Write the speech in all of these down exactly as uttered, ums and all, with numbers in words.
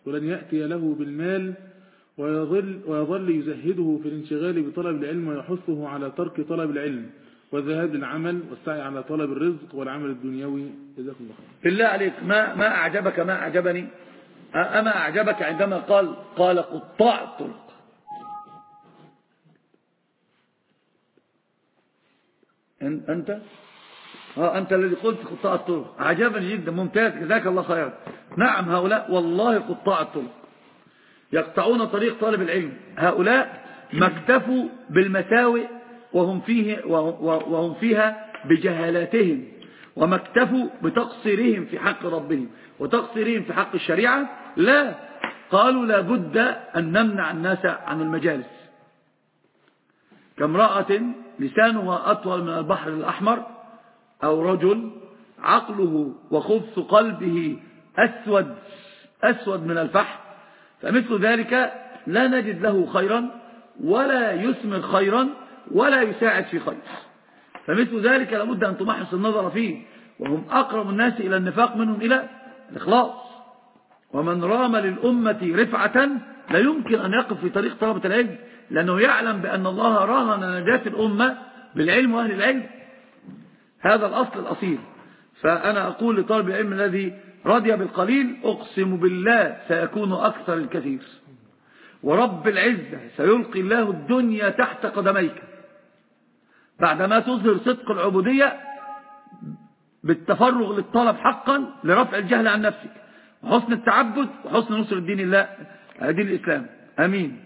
ولن يأتي له بالمال ويظل, ويظل يزهده في الانشغال بطلب العلم ويحثه على ترك طلب العلم والذهاب للعمل والسعي على طلب الرزق والعمل الدنيوي. جزاكم الله خير. بالله عليك، ما ما أعجبك ما أعجبني أما أعجبك عندما قال قال قطاع الطرق. أنت ها أنت الذي قلت قطاع الطرق، أعجبني جدا، ممتاز، جزاك الله خيرا. نعم، هؤلاء والله قطاع الطرق يقطعون طريق طالب العلم. هؤلاء ما اكتفوا بالمساوئ وهم فيه وهم فيها بجهالاتهم، وما اكتفوا بتقصيرهم في حق ربهم وتقصيرهم في حق الشريعة، لا، قالوا لا بد أن نمنع الناس عن المجالس. كامرأة لسانها أطول من البحر الأحمر، أو رجل عقله وخبث قلبه أسود أسود من الفحم، فمثل ذلك لا نجد له خيرا ولا يثمر خيرا ولا يساعد في خير. فمثل ذلك لابد أن تمحص النظر فيه، وهم أقرب الناس إلى النفاق منهم إلى الإخلاص. ومن رام للأمة رفعة لا يمكن أن يقف في طريق طلبة العلم، لأنه يعلم بأن الله راهن نجاة الأمة بالعلم وأهل العلم. هذا الأصل الأصيل. فأنا أقول لطالب العلم الذي رضي بالقليل أقسم بالله سيكون أكثر الكثير، ورب العزة سيلقي الله الدنيا تحت قدميك بعدما تظهر صدق العبودية بالتفرغ للطلب حقا لرفع الجهل عن نفسك وحسن التعبد وحسن نصر الدين الله دين الإسلام. أمين.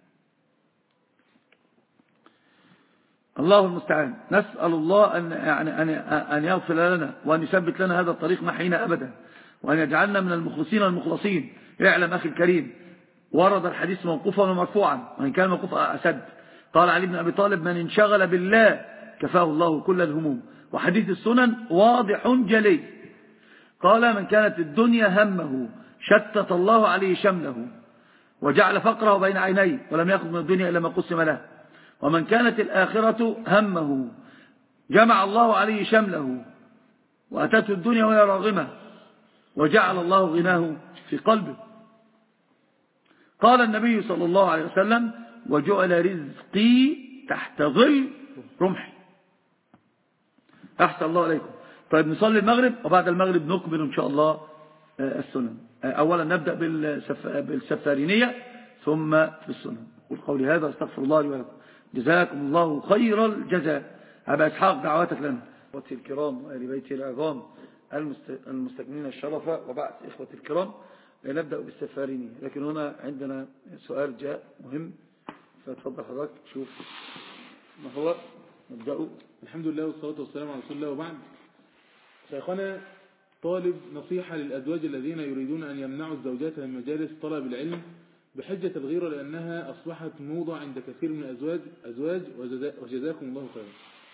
الله المستعان. نسأل الله أن, يعني أن, أن يغفر لنا وأن يثبت لنا هذا الطريق محينا أبدا، وأن يجعلنا من المخلصين المخلصين. اعلم أخي الكريم، ورد الحديث موقوفا ومرفوعا، وإن كان موقوفا أسد. قال علي بن أبي طالب: من انشغل بالله كفاه الله كل الهموم. وحديث السنن واضح جلي. قال: من كانت الدنيا همه شتت الله عليه شمله وجعل فقره بين عينيه ولم يأخذ من الدنيا إلا ما قسم له. ومن كانت الآخرة همه جمع الله عليه شمله وأتته الدنيا وهي راغمة وجعل الله غناه في قلبه. قال النبي صلى الله عليه وسلم: وجعل رزقي تحت ظل رمحي. أحسن الله عليكم. طيب نصلي المغرب، وبعد المغرب نقبل إن شاء الله السنن. أولا نبدأ بالسفارينية ثم بالسنن. والقول هذا استغفر الله لي ولكم. جزاكم الله خير الجزاء. أبا إسحاق دعواتك لنا. إخوتي الكرام وآل بيتي العظام المستكملين الشرف، وبعد إخوتي الكرام نبدأ بالسفارينية. لكن هنا عندنا سؤال جاء مهم، فتفضل حضرتك شوف ما هو. نبدأ. الحمد لله والصلاة والسلام على رسول الله، وبعد. شيخنا طالب نصيحة للأزواج الذين يريدون أن يمنعوا الزوجات من مجالس طلب العلم بحجة الغيرة، لأنها أصبحت موضة عند كثير من الأزواج أزواج وجزاكم الله خيرا.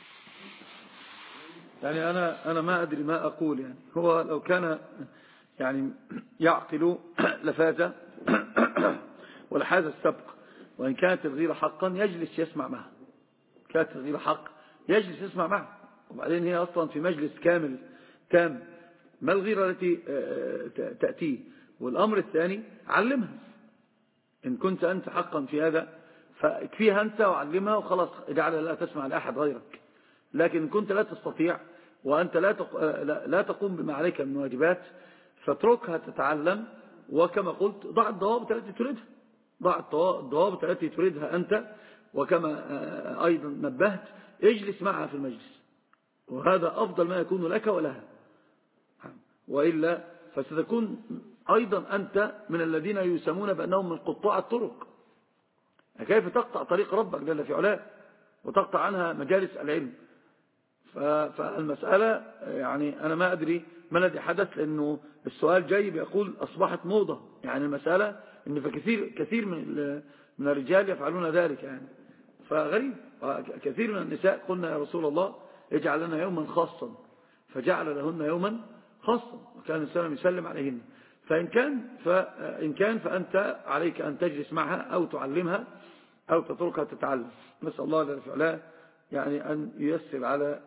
يعني أنا أنا ما أدري ما أقول. يعني هو لو كان يعني يعقل لفاز ولحاز السبق. وإن كانت الغيرة حقا يجلس يسمع معها. كانت الغيرة حق يجلس يسمع معها. وبعدين هي أصلا في مجلس كامل تام. ما الغيرة التي تأتيه؟ والأمر الثاني علمها. إن كنت أنت حقا في هذا فاكفيها أنت وعلمها وخلاص، اجعلها لا تسمع لأحد غيرك. لكن إن كنت لا تستطيع وأنت لا لا تقوم بما عليك من واجبات فاتركها تتعلم. وكما قلت ضع الضوابط التي تريدها، ضع الضوابط التي تريدها أنت. وكما أيضا نبهت اجلس معها في المجلس، وهذا أفضل ما يكون لك ولها. وإلا فستكون أيضا أنت من الذين يسمون بأنهم من قطاع الطرق. كيف تقطع طريق ربك جل في علاه وتقطع عنها مجالس العلم؟ فالمسألة يعني أنا ما أدري ما الذي حدث، لأنه السؤال جاي بيقول أصبحت موضة. يعني المسألة إن فكثير كثير من من الرجال يفعلون ذلك. يعني فغريب. كثير من النساء قلنا: يا رسول الله اجعل لنا يوما خاصا، فجعل لهن يوما خاصا، وكان السلام يسلم عليهن. فإن كان, فإن كان فأنت عليك أن تجلس معها أو تعلمها أو تتركها تتعلم. نسأل الله جل في علاه يعني أن ييسر على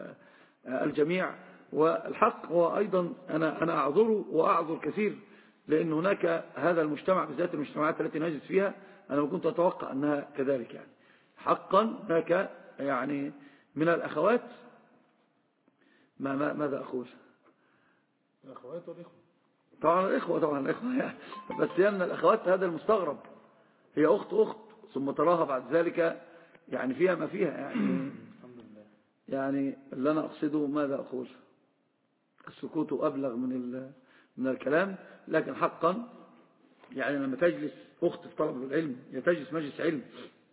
الجميع. والحق هو أيضا أنا أنا أعذره وأعذر كثير لأن هناك هذا المجتمع بالذات المجتمعات التي نجد فيها أنا ما كنت أتوقع أنها كذلك يعني حقا هناك يعني من الأخوات ما ما ماذا أقول الأخوات والإخوة طبعا الإخوة طبعا الإخوة يعني بس يعني الأخوات هذا المستغرب هي أخت أخت ثم تراها بعد ذلك يعني فيها ما فيها يعني الحمد لله. يعني اللي أنا أقصده ماذا أقول السكوت أبلغ من من الكلام لكن حقا يعني لما تجلس أخت في طلب العلم تجلس مجلس علم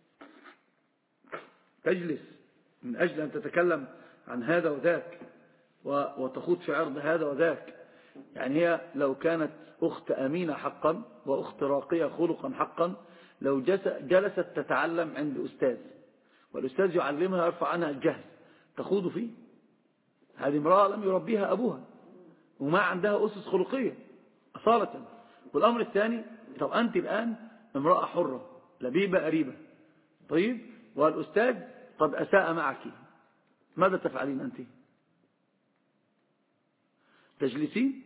تجلس من أجل أن تتكلم عن هذا وذاك وتخوض في عرض هذا وذاك يعني هي لو كانت أخت أمينة حقا وأخت راقية خلقا حقا لو جلست تتعلم عند أستاذ والأستاذ يعلمها يرفع عنها الجهل تخوض فيه هذه امرأة لم يربيها أبوها وما عندها أسس خلقية أصالة. والأمر الثاني طب أنت الآن امرأة حرة لبيبة قريبة طيب والأستاذ قد أساء معك ماذا تفعلين أنت تجلسين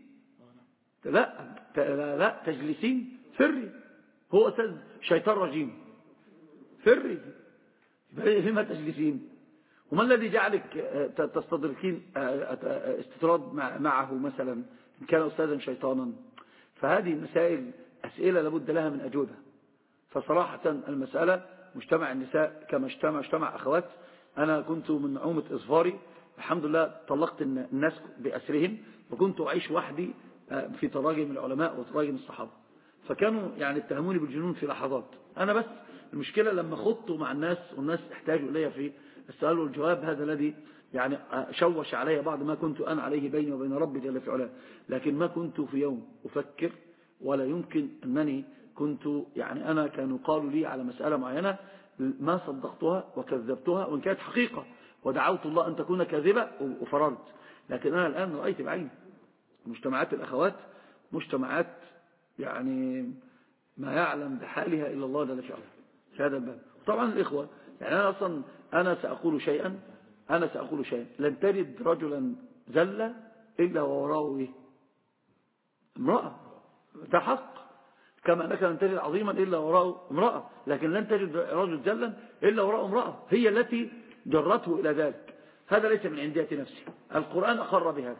لا لا, لا تجلسين فري هو أستاذ شيطان رجيم فري لما تجلسين وما الذي جعلك تستدركين استطراد معه مثلا إن كان أستاذا شيطانا فهذه المسائل أسئلة لابد لها من أجوبة. فصراحة المسألة مجتمع النساء كما اجتمع اجتمع أخوات أنا كنت من نعومة إظفاري الحمد لله طلقت الناس بأسرهم وكنت أعيش وحدي في تراجم العلماء وتراجم الصحابة فكانوا يعني اتهموني بالجنون في لحظات. أنا بس المشكلة لما خضت مع الناس والناس احتاجوا إلي في السؤال والجواب هذا الذي يعني شوش علي بعض ما كنت أنا عليه بيني وبين ربي جل في علاه لكن ما كنت في يوم أفكر ولا يمكن أنني كنت يعني أنا كانوا قالوا لي على مسألة معينة ما صدقتها وكذبتها وإن كانت حقيقة ودعوت الله أن تكون كاذبة وفررت لكن أنا الآن رأيت بعيني مجتمعات الأخوات مجتمعات يعني ما يعلم بحالها إلا الله جل في علاه في هذا الباب. طبعا الإخوة يعني أنا أصلا أنا سأقول شيئا أنا سأقول شيئا لن تجد رجلا زل إلا ووراءه إيه امرأة ده حق كما أنك لن تجد عظيما إلا وراءه امرأة لكن لن تجد رجل زلا إلا وراءه امرأة هي التي جرته إلى ذلك. هذا ليس من عندية نفسي القرآن أقر بهذا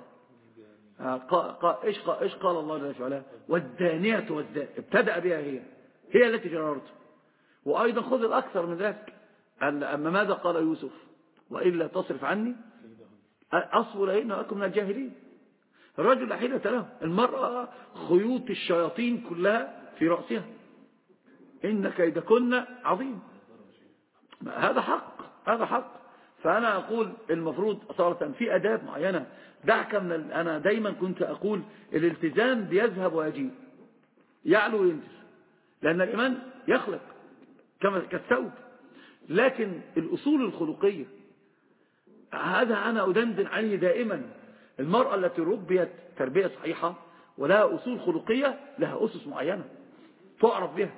إيش إيش قال الله جل وعلا والدانية والدان ابتدأ بها هي هي التي جررته. وأيضا خذ الأكثر من ذلك أما ماذا قال يوسف وإلا تصرف عني أصل إنه أكون من الجاهلين. الرجل لا حيلة له المرأة خيوط الشياطين كلها في رأسها إن كيدكن عظيم هذا حق هذا حق. فأنا أقول المفروض أصالة في أداب معينة دعك من ال... أنا دايما كنت أقول الالتزام بيذهب ويجيب يعلو وينزل لأن الإيمان يخلق كما كالثوب لكن الأصول الخلقية هذا أنا أدندن عليه دائما. المرأة التي ربيت تربية صحيحة ولها أصول خلقية لها أسس معينة تعرف بها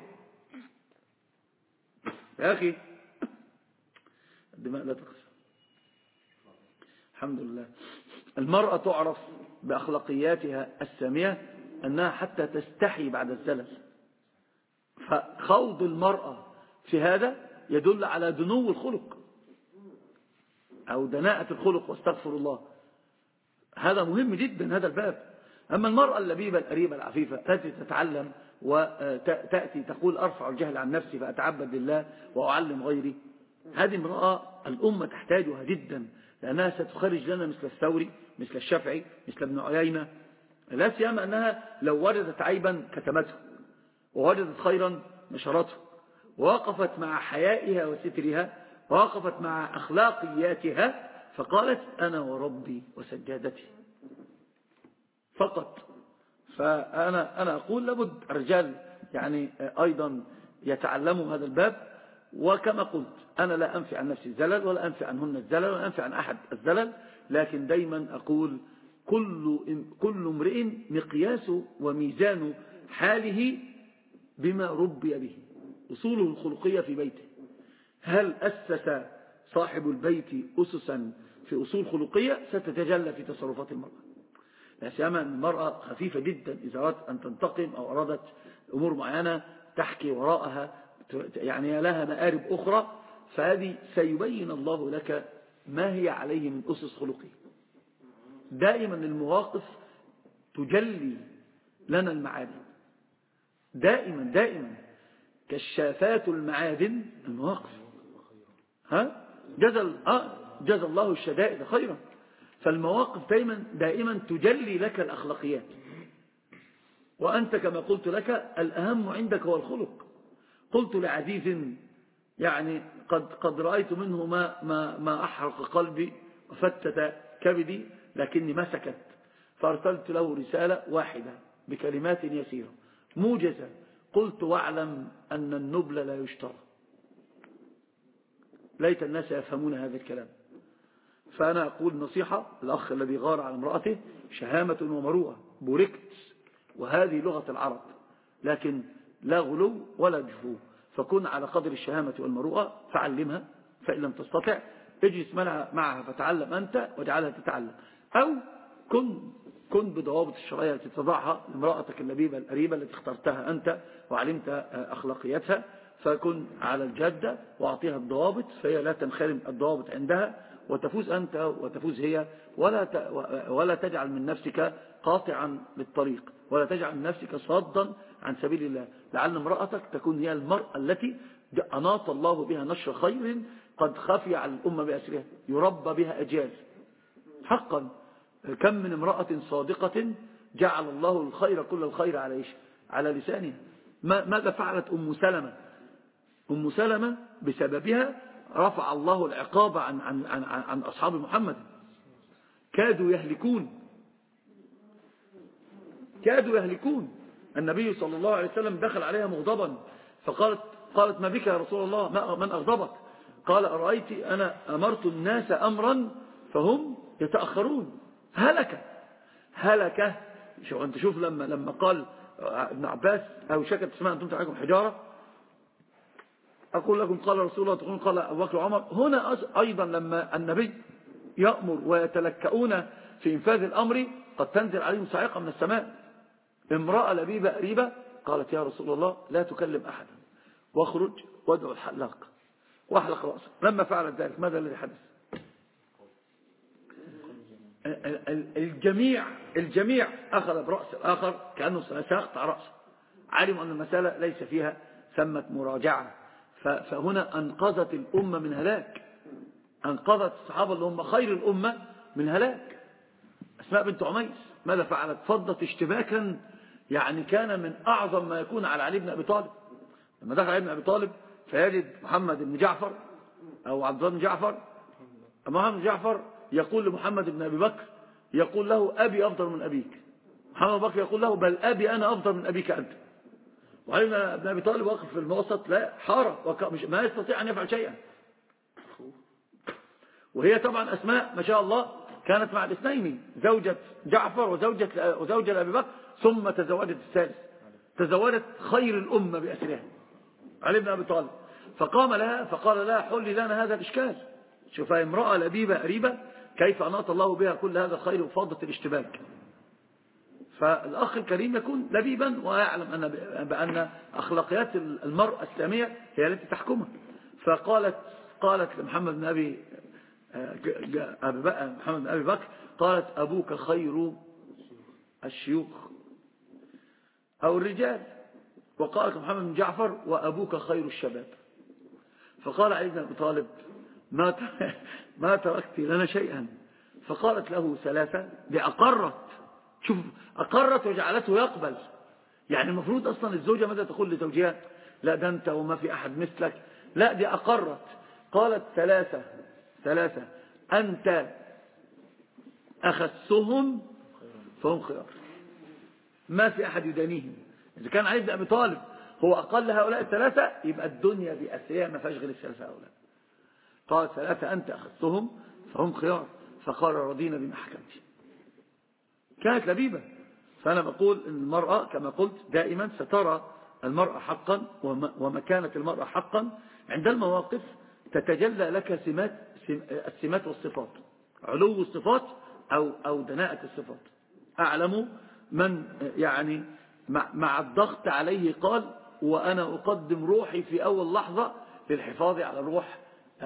يا أخي الدماء لا تقسم الحمد لله. المرأة تعرف بأخلاقياتها السامية أنها حتى تستحي بعد الزلل فخوض المرأة في هذا يدل على دنو الخلق أو دناءة الخلق واستغفر الله هذا مهم جدا هذا الباب. أما المرأة اللبيبة القريبة العفيفة التي تتعلم وتأتي تقول أرفع الجهل عن نفسي فأتعبد لله وأعلم غيري هذه امرأة الأمة تحتاجها جدا لأنها ستخرج لنا مثل الثوري مثل الشافعي مثل ابن عيينة لا سيما أنها لو وجدت عيبا كتمته ووجدت خيرا نشرته ووقفت مع حيائها وسترها ووقفت مع أخلاقياتها فقالت أنا وربي وسجادتي فقط. فأنا أنا أقول لابد الرجال يعني أيضا يتعلموا هذا الباب. وكما قلت أنا لا أنفي عن نفسي الزلل ولا أنفي عنهن الزلل ولا أنفي عن أحد الزلل لكن دايما أقول كل كل امرئ مقياس وميزان حاله بما ربي به أصوله الخلقية في بيته. هل أسس صاحب البيت أسسا في أصول خلقية ستتجلى في تصرفات المرأة. لا سيما المرأة خفيفة جدا إذا أردت أن تنتقم أو أرادت أمور معينة تحكي وراءها يعني لها مآرب أخرى، فهذه سيبين الله لك ما هي عليه من أسس خلقه. دائما المواقف تجلي لنا المعادن، دائما دائما كشافات المعادن المواقف. ها جزى آه جزى الله الشدائد خيرا. فالمواقف دائما دائما تجلي لك الأخلاقيات، وأنت كما قلت لك الأهم عندك هو الخلق. قلت لعزيز يعني قد قد رأيت منه ما ما ما أحرق قلبي وفتت كبدي، لكني ما سكت، فارسلت له رسالة واحدة بكلمات يسيرة موجزة، قلت واعلم أن النبل لا يشترى. ليت الناس يفهمون هذا الكلام. فأنا أقول نصيحة الأخ الذي غار على امرأته: شهامة ومروءة، بوركت، وهذه لغة العرب، لكن لا غلو ولا جفو. فكن على قدر الشهامة والمروءة، فعلمها، فإن لم تستطع اجلس معها فتعلم أنت واجعلها تتعلم، أو كن كن بضوابط الشرعية التي تضعها لامرأتك اللبيبة القريبة التي اخترتها أنت وعلمت أخلاقياتها، فكن على الجادة وأعطيها الضوابط، فهي لا تنخرم الضوابط عندها، وتفوز أنت وتفوز هي. ولا ولا تجعل من نفسك قاطعا للطريق، ولا تجعل من نفسك صادا عن سبيل الله. لعل امرأتك تكون هي المرأة التي أناط الله بها نشر خير قد خفي على الأمة بأسرها، يربى بها أجيال. حقا كم من امرأة صادقة جعل الله الخير كل الخير على إيش؟ على لسانها. ماذا فعلت أم سلمة؟ أم سلمة بسببها رفع الله العقاب عن, عن, عن, عن أصحاب محمد، كادوا يهلكون كادوا يهلكون. النبي صلى الله عليه وسلم دخل عليها مغضبا، فقالت قالت ما بك يا رسول الله، ما من أغضبك؟ قال أرأيت أنا أمرت الناس أمرا فهم يتأخرون. هلك هلك شو أنت شوف لما لما قال ابن عباس أو شكت تسمع أنتم عليكم حجارة، أقول لكم قال رسول الله تقولون قال أبو بكر وعمر. هنا أيضا لما النبي يأمر ويتلكؤون في إنفاذ الأمر قد تنزل عليهم صاعقة من السماء. امرأة لبيبة قريبة قالت يا رسول الله لا تكلم أحدا واخرج وادعو الحلاق واحلق رأسه. لما فعلت ذلك ماذا الذي حدث؟ الجميع الجميع أخذ برأس الآخر كأنه سيقطع رأسه، علموا أن المسألة ليس فيها ثمة مراجعة. فهنا أنقذت الأمة من هلاك، أنقذت الصحابة اللي هم خير الأمة من هلاك. أسماء بنت عميس ماذا فعلت؟ فضت اشتباكا يعني كان من أعظم ما يكون على علي بن أبي طالب. لما دخل علي بن أبي طالب فيجد محمد بن جعفر أو عبد الله بن جعفر، محمد بن جعفر يقول لمحمد بن أبي بكر، يقول له أبي أفضل من أبيك. محمد بن بكر يقول له بل أبي أنا أفضل من أبيك أنت. وعلي بن أبي طالب واقف في الموسط لا حارة ما يستطيع أن يفعل شيئا. وهي طبعا أسماء ما شاء الله كانت مع الاثنين، زوجة جعفر وزوجة وزوجة لأبي بكر، ثم تزوجت الثالث، تزوجت خير الأمة بأسرها علي بن أبي طالب. فقام لها فقال لها حلي لنا هذا الإشكال. شوف امرأة لبيبة قريبة كيف أناط الله بها كل هذا الخير وفاضت الاشتباك. فالأخ الكريم يكون لبيبا ويعلم أن بأن أخلاقيات المرأة الإسلامية هي التي تحكمها. فقالت قالت لمحمد بن أبي محمد بن أبي بكر قالت أبوك خير الشيوخ أو الرجال، وقالت محمد بن جعفر وأبوك خير الشباب. فقال علي بن أبي طالب ما ما تركت لنا شيئا. فقالت له ثلاثة بأقرت، شوف أقرت وجعلته يقبل. يعني المفروض أصلا الزوجة ماذا تقول لزوجها؟ لا ده أنت وما في أحد مثلك، لا دي أقرت. قالت ثلاثة ثلاثة أنت أخذتهم فهم خيار، ما في أحد يدانيهم. إذا كان علي بن أبي طالب هو أقل هؤلاء الثلاثة يبقى الدنيا بأسرها ما فيهاش غير الثلاثة هؤلاء. قال ثلاثة أنت أخذتهم فهم خيار، فقال رضينا بما حكمت. كانت لبيبة. فأنا بقول إن المرأة كما قلت دائما سترى المرأة حقا ومكانة المرأة حقا عند المواقف تتجلى لك سمات السمات والصفات، علو الصفات أو أو دناءة الصفات. أعلم من يعني مع الضغط عليه قال وأنا أقدم روحي في أول لحظة للحفاظ على روح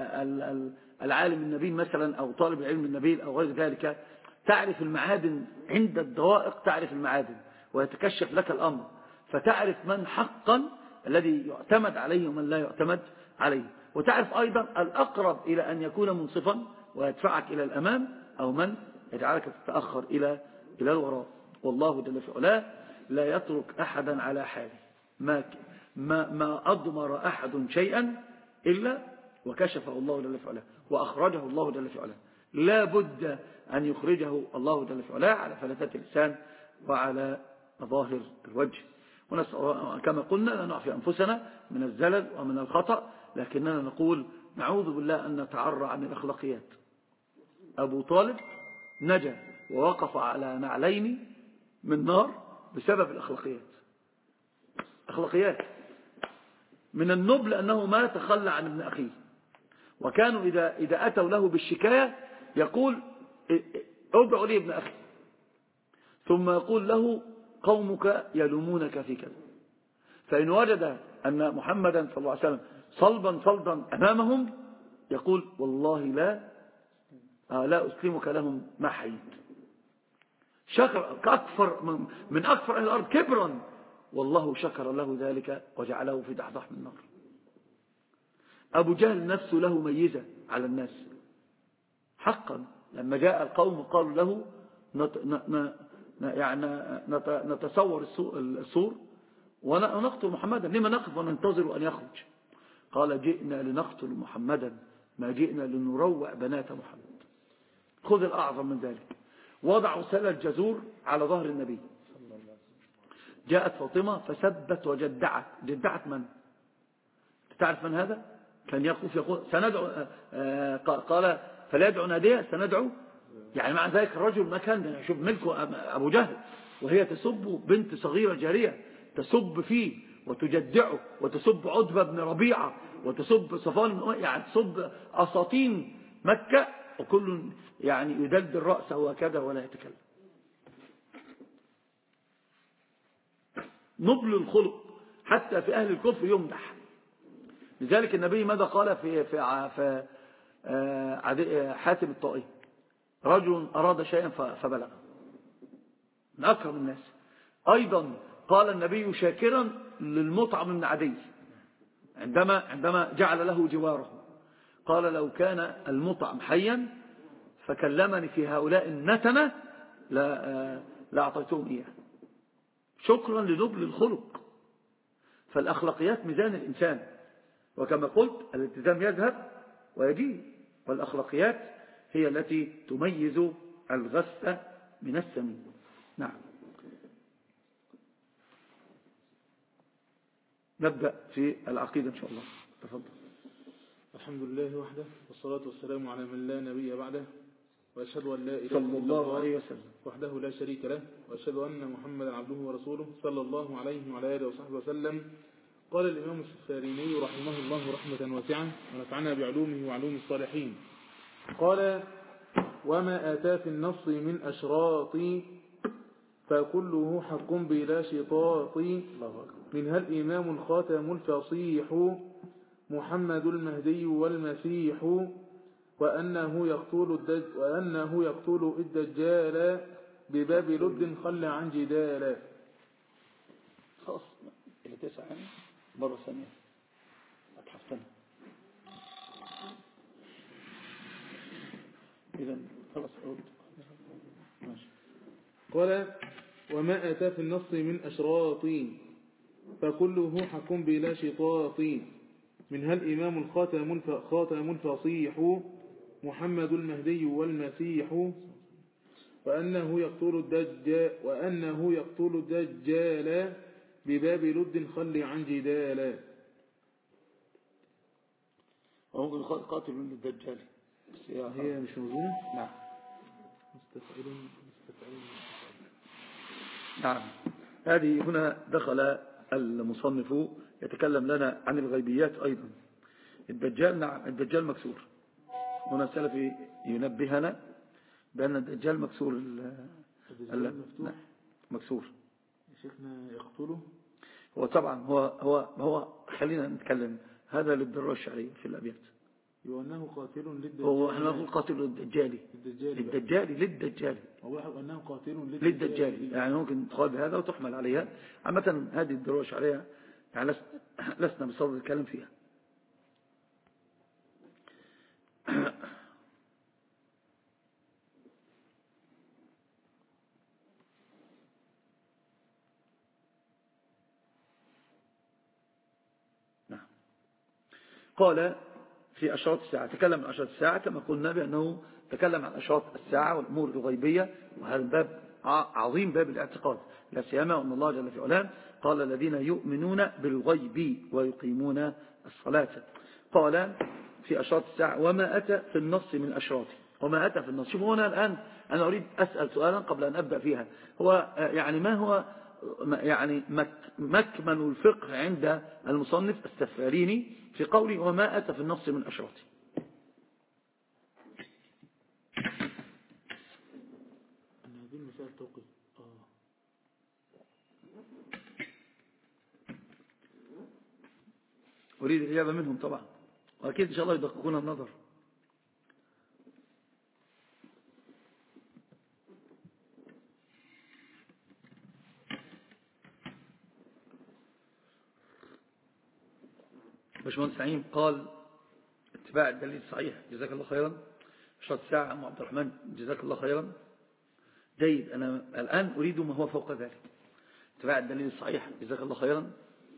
العالم النبيل مثلا أو طالب العلم النبيل أو غير ذلك. تعرف المعادن عند الدوائق، تعرف المعادن ويتكشف لك الأمر، فتعرف من حقا الذي يعتمد عليه ومن لا يعتمد عليه، وتعرف أيضا الأقرب إلى أن يكون منصفا ويدفعك إلى الأمام أو من يجعلك تتأخر إلى إلى الوراء. والله جل في علاه لا يترك أحدا على حاله، ما ما ما أضمر أحد شيئا إلا وكشفه الله جل في علاه وأخرجه الله جل في علاه. لا بد أن يخرجه الله جل في علاه على فلتات اللسان وعلى ظاهر الوجه. كما قلنا لا نعفي أنفسنا من الزلل ومن الخطأ، لكننا نقول نعوذ بالله أن نتعرى عن الأخلاقيات. أبو طالب نجا ووقف على نعلين من نار بسبب الأخلاقيات. أخلاقيات من النبل أنه ما تخلى عن ابن أخيه، وكانوا إذا, إذا أتوا له بالشكاية يقول ادعوا لي ابن أخي، ثم يقول له قومك يلومونك في كذا، فإن وجد أن محمدا صلى الله عليه وسلم صلبا صلبا أمامهم يقول والله لا لا أسلمك لهم ما حييت. شكر أكثر من أكثر أهل الأرض كبرا، والله شكر له ذلك وجعله في دحضح من النار. أبو جهل نفسه له ميزة على الناس حقا، لما جاء القوم قالوا له نت... ن... يعني نتصور السور ونقتل محمدا، لما نقف وننتظر أن يخرج؟ قال جئنا لنقتل محمدا ما جئنا لنروع بنات محمد. خذ الأعظم من ذلك، وضعوا سل الجزور على ظهر النبي، جاءت فاطمة فسبت وجدعت. جدعت من؟ تعرف من هذا؟ كان يقف يقول سندعو، قال فليدعو نادية سندعو، يعني مع ذلك الرجل ما كان شوف ملكه أبو جهل، وهي تسب بنت صغيرة جارية، تسب فيه وتجدعه، وتسب عتبة بن ربيعة، وتسب صفوان، يعني تسب أساطين مكة، وكل يعني يدلدل رأسه وكذا ولا يتكلم. نبل الخلق حتى في أهل الكفر يمدح. لذلك النبي ماذا قال في في, في حاتم الطائي؟ رجل أراد شيئا فبلغ، من أكرم الناس. أيضا قال النبي شاكرا للمطعم بن عدي عندما عندما جعل له جواره، قال لو كان المطعم حيا فكلمني في هؤلاء النتنة لا لأعطيتهم إياه. شكرا لنبل الخلق. فالأخلاقيات ميزان الإنسان، وكما قلت الالتزام يذهب ويجي، والأخلاقيات هي التي تميز الغث من السمين. نعم. نبدأ في العقيدة إن شاء الله. تفضل. الحمد لله وحده، والصلاة والسلام على من لا نبي بعده، وأشهد أن لا إله صلى الله عليه وسلم وحده لا شريك له، وأشهد أن محمدا عبده ورسوله صلى الله عليه وعلى آله وصحبه وسلم. قال الإمام السفاريني رحمه الله رحمة واسعة ونفعنا بعلومه وعلوم الصالحين، قال وما آتى في النص من أشراط فكله حق بلا شطاط، منها الإمام الخاتم الفصيح محمد المهدي والمسيح، وأنه يقتل الدج وأنه يقتل الدجال بباب لد خل عن جدال. خلاص إلى تسعة مرة ثانية أتحفتنا. إذا خلاص أقول ماشي. قال وما أتى في النص من أشراط فكله حق بلا شطاط، منها الإمام الخاتم الخاتم الفصيح محمد المهدي والمسيح، وأنه يقتل الدجال وأنه يقتل الدجال بباب لد خل عن جدال. وممكن قاتل من الدجال هي مش موجودة. نعم مستفعل مستفعل. نعم. هذه هنا دخل المصنف يتكلم لنا عن الغيبيات أيضا. الدجال نعم الدجال مكسور. هنا السلفي ينبهنا بأن الدجال مكسور الدجال مفتوح مكسور يا شيخنا يقتله. هو طبعا هو هو هو خلينا نتكلم هذا للضرورة الشرعية في الأبيات. وأنه قاتل للدجال. هو احنا نقول قاتل للدجال للدجال للدجال هو أنه قاتل للدجال يعني ممكن تقال بهذا وتحمل عليها. عامة هذه الضرورة الشرعية يعني لسنا بصدد الكلام فيها. قال في أشراط الساعة، تكلم عن أشراط الساعة كما قلنا بأنه تكلم عن أشراط الساعة والأمور الغيبية، وهذا الباب عظيم باب الاعتقاد، لا سيما أن الله جل في علام قال الذين يؤمنون بالغيب ويقيمون الصلاة. قال في أشراط الساعة وما أتى في النص من أشراط، وما أتى في النص. شوفوا هنا الآن أنا أريد أسأل سؤالا قبل أن أبدأ فيها، هو يعني ما هو يعني مكمن الفقه عند المصنف السفاريني في قوله وما أتى في النص من أشراطه؟ أن هذه المسألة توقف آه. أريد الإجابة منهم طبعا، وأكيد إن شاء الله يدققون النظر. باشمهندس سعيد قال اتباع الدليل الصحيح، جزاك الله خيرا. أشراط الساعة أم عبد الرحمن جزاك الله خيرا. جيد، أنا الآن أريد ما هو فوق ذلك. اتباع الدليل الصحيح جزاك الله خيرا.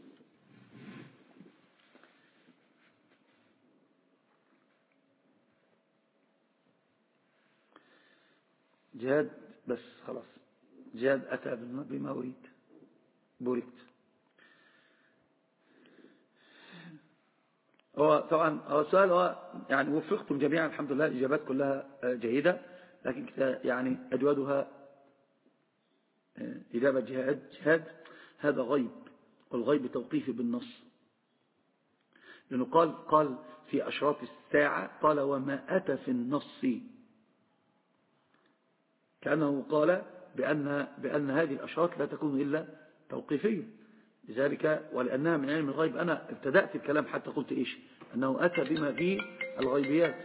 جهاد بس خلاص، جهاد أتى بما أريد بوركت. هو طبعا هو السؤال هو يعني وفقتم جميعا الحمد لله، الإجابات كلها جيدة، لكن يعني أجودها إجابة جهاد. جهاد هذا غيب، والغيب توقيفي بالنص، لأنه قال قال في أشراط الساعة قال وما أتى في النص، كأنه قال بأن, بأن هذه الأشراط لا تكون إلا توقيفية. لذلك ولأنها من علم الغيب أنا ابتدأت الكلام حتى قلت إيش أنه أتى بما فيه الغيبيات،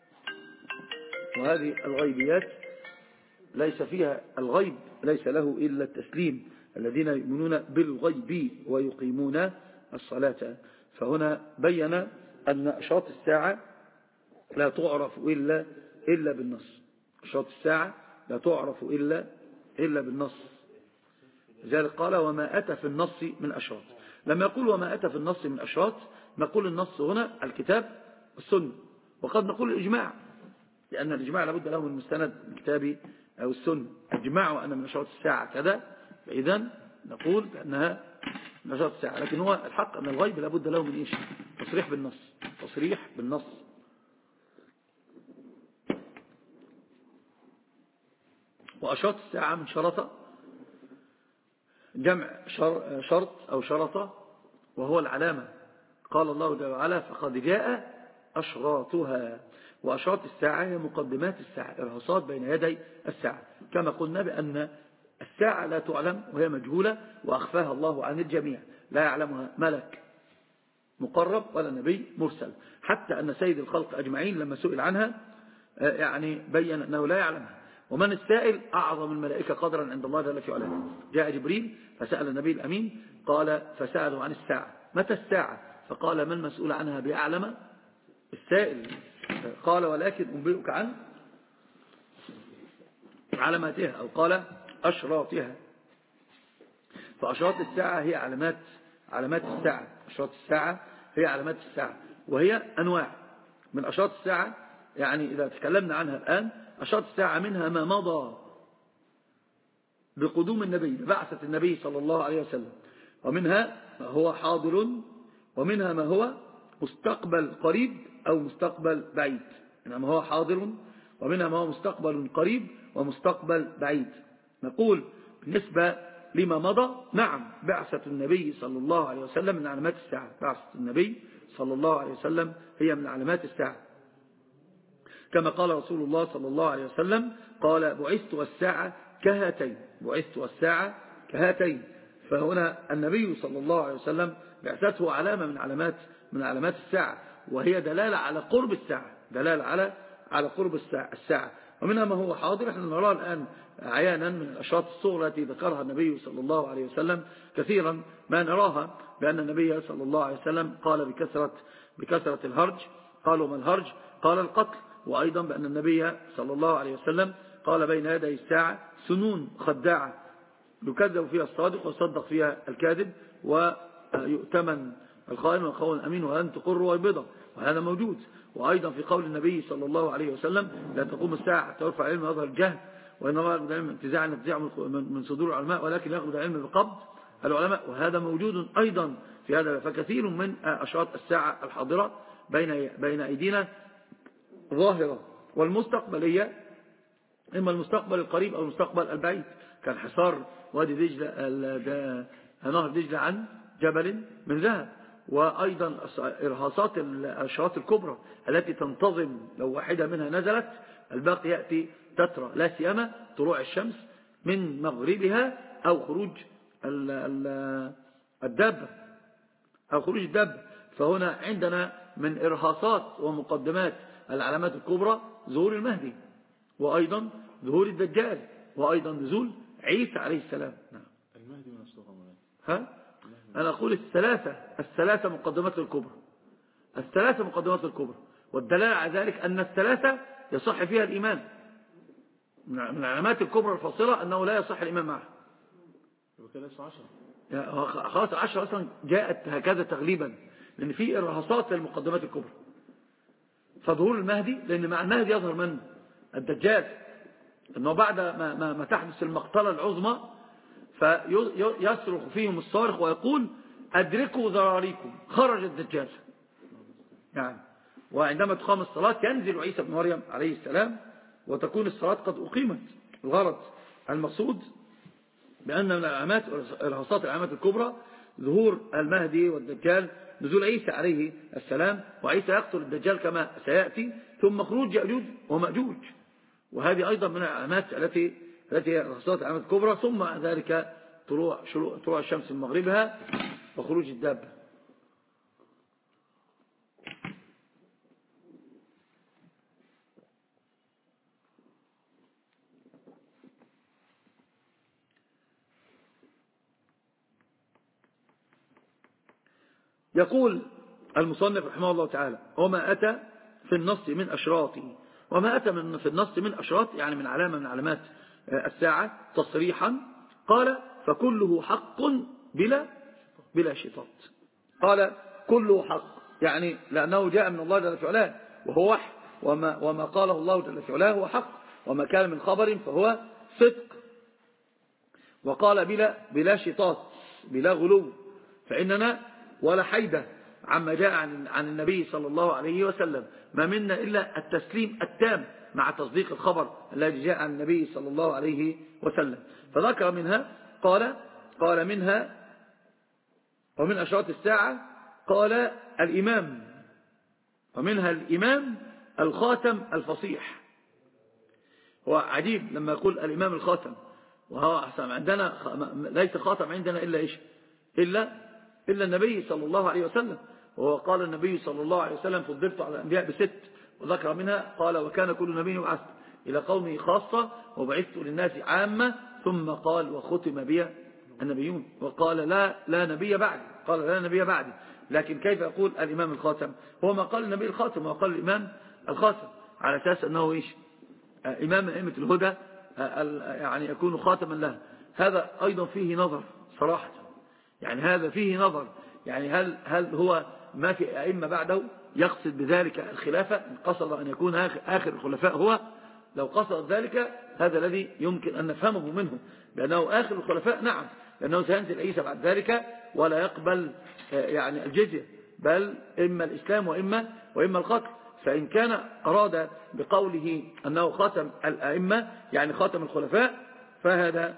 وهذه الغيبيات ليس فيها الغيب ليس له إلا التسليم، الذين يؤمنون بالغيب ويقيمون الصلاة. فهنا بين أن أشراط الساعة لا تعرف إلا إلا بالنص، أشراط الساعة لا تعرف إلا إلا بالنص. لذلك قال وما أتى في النص من أشراط. لما يقول وما أتى في النص من أشراط نقول النص هنا الكتاب والسنة، وقد نقول الإجماع، لأن الإجماع لابد له من مستند الكتاب أو السنة. الإجماع أن من أشراط الساعة كذا، فإذا نقول بأنها من أشراط الساعة. لكن هو الحق أن الغيب لابد له من إيش؟ تصريح بالنص، تصريح بالنص. وأشراط الساعة من شرطة، جمع شرط أو شرطة، وهو العلامة. قال الله جل وعلا فقد جاء أشراطها. وأشراط الساعة هي مقدمات الساعة، إرهاصات بين يدي الساعة، كما قلنا بأن الساعة لا تعلم وهي مجهولة وأخفاها الله عن الجميع، لا يعلمها ملك مقرب ولا نبي مرسل، حتى أن سيد الخلق أجمعين لما سئل عنها يعني بين أنه لا يعلمها. ومن السائل أعظم الملائكة قدرا عند الله جل في علاه. جاء جبريل فسأل النبي الأمين قال فسأله عن الساعة متى الساعة، فقال ما المسؤول عنها بأعلم السائل، قال ولكن أنبئك عن علاماتها، أو قال أشراطها. فأشراط الساعة هي علامات علامات الساعة. أشراط الساعة هي علامات الساعة، وهي أنواع من أشراط الساعة. يعني إذا تكلمنا عنها الآن أشراط الساعة منها ما مضى بقدوم النبي ببعثة النبي صلى الله عليه وسلم، ومنها ما هو حاضر، ومنها ما هو مستقبل قريب أو مستقبل بعيد. منها ما هو حاضر، ومنها ما هو مستقبل قريب ومستقبل بعيد. نقول بالنسبة لما مضى نعم بعثة النبي صلى الله عليه وسلم من علامات الساعة، بعثة النبي صلى الله عليه وسلم هي من علامات الساعة، كما قال رسول الله صلى الله عليه وسلم قال بعثت والساعة كهاتين، بعثت والساعة كهاتين. فهنا النبي صلى الله عليه وسلم بعثته علامة من علامات من علامات الساعة، وهي دلالة على قرب الساعة، دلالة على على قرب الساعة. ومنها ما هو حاضر احنا نراه الآن عيانا من الأشراط الصغرى التي ذكرها النبي صلى الله عليه وسلم كثيرا ما نراها، بأن النبي صلى الله عليه وسلم قال بكثرة بكثرة الهرج. قالوا ما الهرج؟ قال القتل. وأيضا بأن النبي صلى الله عليه وسلم قال بين يدي الساعة سنون خداعة يكذب فيها الصادق ويصدق فيها الكاذب، ويؤتمن الخائن والخون الأمين وأن تقر ويبضى، وهذا موجود. وأيضا في قول النبي صلى الله عليه وسلم لا تقوم الساعة حتى يرفع العلم ويظهر الجهل، وإن الله يأخذ العلم انتزاعا انتزاع من صدور العلماء، ولكن يأخذ العلم بقبض العلماء، وهذا موجود أيضا في هذا. فكثير من أشراط الساعة الحاضرة بين بين أيدينا ظاهرة، والمستقبلية إما المستقبل القريب أو المستقبل البعيد، كان حصار وادي دجلة نهر دجلة عن جبل من ذهب. وأيضا إرهاصات الأشراط الكبرى التي تنتظم لو واحدة منها نزلت الباقي يأتي تترى، لا سيما طلوع الشمس من مغربها أو خروج الدابة أو خروج الدابة. فهنا عندنا من إرهاصات ومقدمات العلامات الكبرى ظهور المهدي، وأيضا ظهور الدجال، وأيضا نزول عيسى عليه السلام. نعم. المهدي من الصغر. ها؟ أنا أقول الثلاثة الثلاثة مقدمات الكبرى، الثلاثة مقدمات الكبرى، والدلالة على ذلك أن الثلاثة يصح فيها الإيمان. من العلامات الكبرى الفاصلة أنه لا يصح الإيمان معها. وكلاس عشرة. خلاص عشرة أصلا جاءت هكذا تغليبا، لأن في إرهاصات للمقدمات الكبرى. فظهور المهدي، لأن مع المهدي يظهر من الدجال، أنه بعد ما, ما, ما تحدث المقتلة العظمى فيصرخ فيهم الصارخ ويقول أدركوا ذراريكم، خرج الدجال يعني. وعندما تقام الصلاة ينزل عيسى بن مريم عليه السلام وتكون الصلاة قد أقيمت. الغرض المقصود بأن من العلامات إرهاصات العلامات الكبرى ظهور المهدي والدجال، نزول عيسى عليه السلام، وعيسى يقتل الدجال كما سيأتي، ثم خروج يأجوج ومأجوج، وهذه أيضا من العلامات التي التي هي إرهاصات العلامات الكبرى. ثم ذلك طلوع طلوع الشمس من مغربها وخروج الدابة. يقول المصنف رحمه الله تعالى وما أتى في النص من أشراطه، وما أتى من في النص من أشراط يعني من علامة من علامات الساعة تصريحا، قال فكله حق بلا بلا شطاط. قال كله حق يعني لأنه جاء من الله جل في علاه وهو وحي، وما, وما قاله الله جل في علاه هو حق، وما كان من خبر فهو صدق. وقال بلا بلا شطاط، بلا غلو، فإننا ولا حيدة عما جاء عن عن النبي صلى الله عليه وسلم، ما منا إلا التسليم التام مع تصديق الخبر الذي جاء عن النبي صلى الله عليه وسلم. فذكر منها قال قال منها ومن أشراط الساعة قال الإمام، ومنها الإمام الخاتم الفصيح. هو عجيب لما يقول الإمام الخاتم، وهو عندنا ليس خاتم عندنا إلا إيش إلا إلا النبي صلى الله عليه وسلم. وهو قال النبي صلى الله عليه وسلم فضلت على الأنبياء بست، وذكر منها قال وكان كل نبي يبعث إلى قومه خاصة وبعثت للناس عامة، ثم قال وختم بي النبيون، وقال لا لا نبي بعدي، قال لا نبي بعدي. لكن كيف يقول الإمام الخاتم؟ هو ما قال النبي الخاتم وقال الإمام الخاتم على أساس أنه إيش إمام من أئمة الهدى، يعني يكون خاتما له. هذا أيضا فيه نظر صراحة، يعني هذا فيه نظر، يعني هل هل هو ما في أئمة بعده يقصد بذلك الخلافة؟ إن قصد أن يكون آخر الخلفاء هو، لو قصد ذلك هذا الذي يمكن أن نفهمه منه بأنه آخر الخلفاء، نعم، لأنه سينزل عيسى بعد ذلك ولا يقبل يعني الجزية، بل إما الإسلام وإما وإما القتل. فإن كان أراد بقوله أنه خاتم الأئمة يعني خاتم الخلفاء، فهذا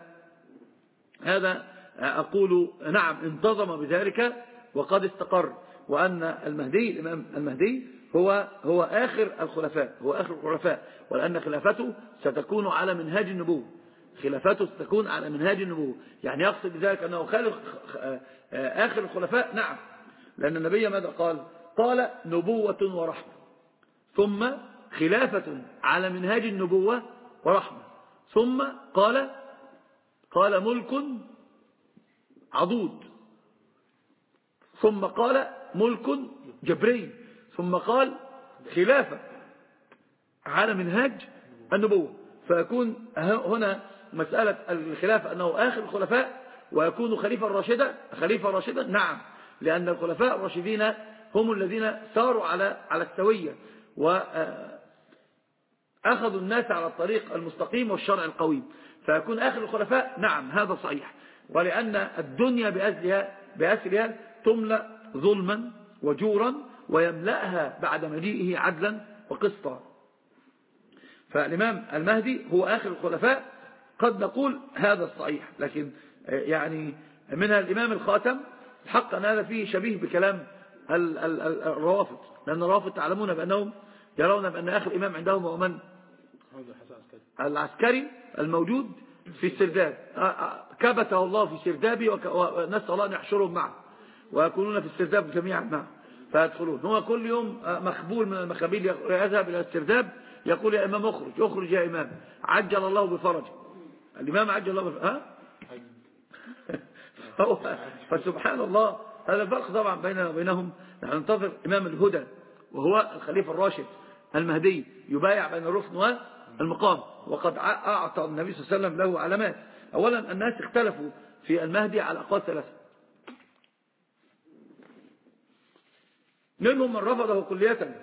هذا أقول نعم انتظم بذلك وقد استقر، وأن المهدي الإمام المهدي هو هو آخر الخلفاء، هو آخر الخلفاء، ولأن خلافته ستكون على منهاج النبوة، خلافته ستكون على منهاج النبوة. يعني يقصد بذلك أنه خالف آخر الخلفاء؟ نعم، لأن النبي ماذا قال؟ قال نبوة ورحمة، ثم خلافة على منهاج النبوة ورحمة، ثم قال قال ملك عضود، ثم قال ملك جبري، ثم قال خلافة على منهاج النبوة. فيكون هنا مسألة الخلافة أنه آخر الخلفاء ويكون خليفة راشدا خليفة راشدا نعم، لأن الخلفاء الراشدين هم الذين ساروا على على السوية وأخذوا الناس على الطريق المستقيم والشرع القويم. فيكون آخر الخلفاء نعم، هذا صحيح. ولأن الدنيا بأسرها بأسرها تملأ ظلما وجورا ويملأها بعد مجيئه عدلا وقسطا. فالإمام المهدي هو آخر الخلفاء، قد نقول هذا الصحيح، لكن يعني منها الإمام الخاتم الحق أن هذا فيه شبيه بكلام الروافض، لأن الروافض تعلمون بأنهم يرون بأن آخر إمام عندهم هو من؟ العسكري الموجود في السرداب، كبته الله في سردابي ونسأل الله أن يحشرهم معه ويكونون في السرداب جميعا معه فيدخلون. هو كل يوم مخبول من المخابيل يذهب إلى السرداب يقول يا إمام اخرج اخرج يا إمام عجل الله بفرج. الإمام عجل الله بفرج ها؟ فسبحان الله هذا الفرق طبعا بيننا وبينهم. نحن ننتظر إمام الهدى وهو الخليفة الراشد المهدي يبايع بين الركن والمقام، وقد أعطى النبي صلى الله عليه وسلم له علامات. أولا الناس اختلفوا في المهدي على أقوال ثلاثة، منهم من رفضه كلية،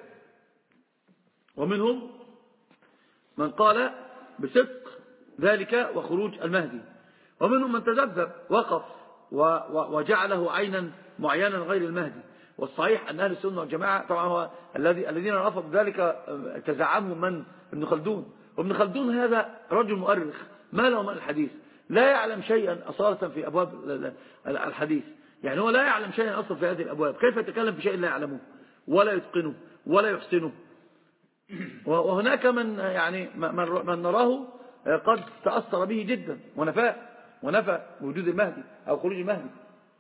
ومنهم من قال بصدق ذلك وخروج المهدي، ومنهم من تذبذب وقف وجعله عينا معينا غير المهدي. والصحيح أن أهل السنة والجماعة طبعا هو الذي الذين رفضوا ذلك تزعمهم من ابن خلدون. وابن خلدون هذا رجل مؤرخ ما له من الحديث، لا يعلم شيئا أصالة في أبواب الحديث، يعني هو لا يعلم شيئا أصلا في هذه الأبواب، كيف يتكلم في شيء لا يعلمه ولا يتقنه ولا يحسنه؟ وهناك من يعني من نراه قد تأثر به جدا ونفى ونفى وجود المهدي أو خروج المهدي.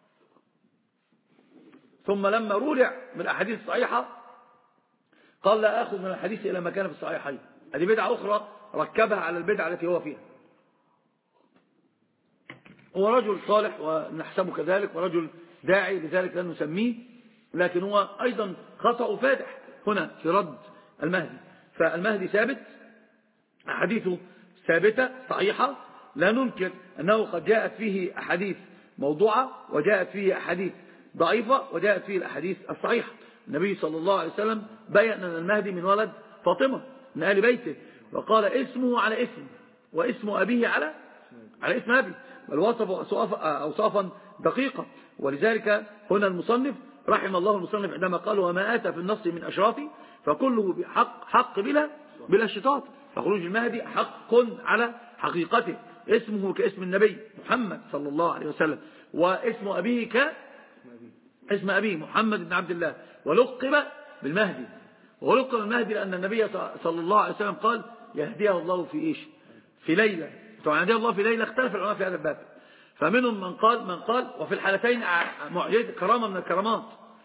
ثم لما رولع من الأحاديث الصحيحة قال لا أخذ من الحديث إلى ما كان في الصحيحين. هذه بدعة أخرى ركبها على البدعة التي هو فيها. هو رجل صالح ونحسبه كذلك ورجل داعي، لذلك لن نسميه، لكن هو أيضا خطأ فادح هنا في رد المهدي. فالمهدي ثابت، أحاديثه ثابتة صحيحة، لا ننكر أنه قد جاءت فيه أحاديث موضوعة وجاءت فيه أحاديث ضعيفة وجاءت فيه الأحاديث الصحيحة. النبي صلى الله عليه وسلم بيّن أن المهدي من ولد فاطمة من آل بيته، وقال اسمه على اسم واسم أبيه على على اسم أبي، بل وصف أوصافا دقيقة. ولذلك هنا المصنف رحم الله المصنف عندما قال وما آتى في النص من أشراط فكله بحق حق بلا بلا شطاط، فخروج المهدي حق على حقيقته، اسمه كاسم النبي محمد صلى الله عليه وسلم، واسم أبيه ك اسم أبيه محمد بن عبد الله، ولقب بالمهدي. ولقب بالمهدي لأن النبي صلى الله عليه وسلم قال يهديه الله في إيش؟ في ليلة. طبعا يهديه الله في ليلة اختلف العلماء في هذا الباب، فمنهم من قال من قال وفي الحالتين معجزة كرامة من الكرامات.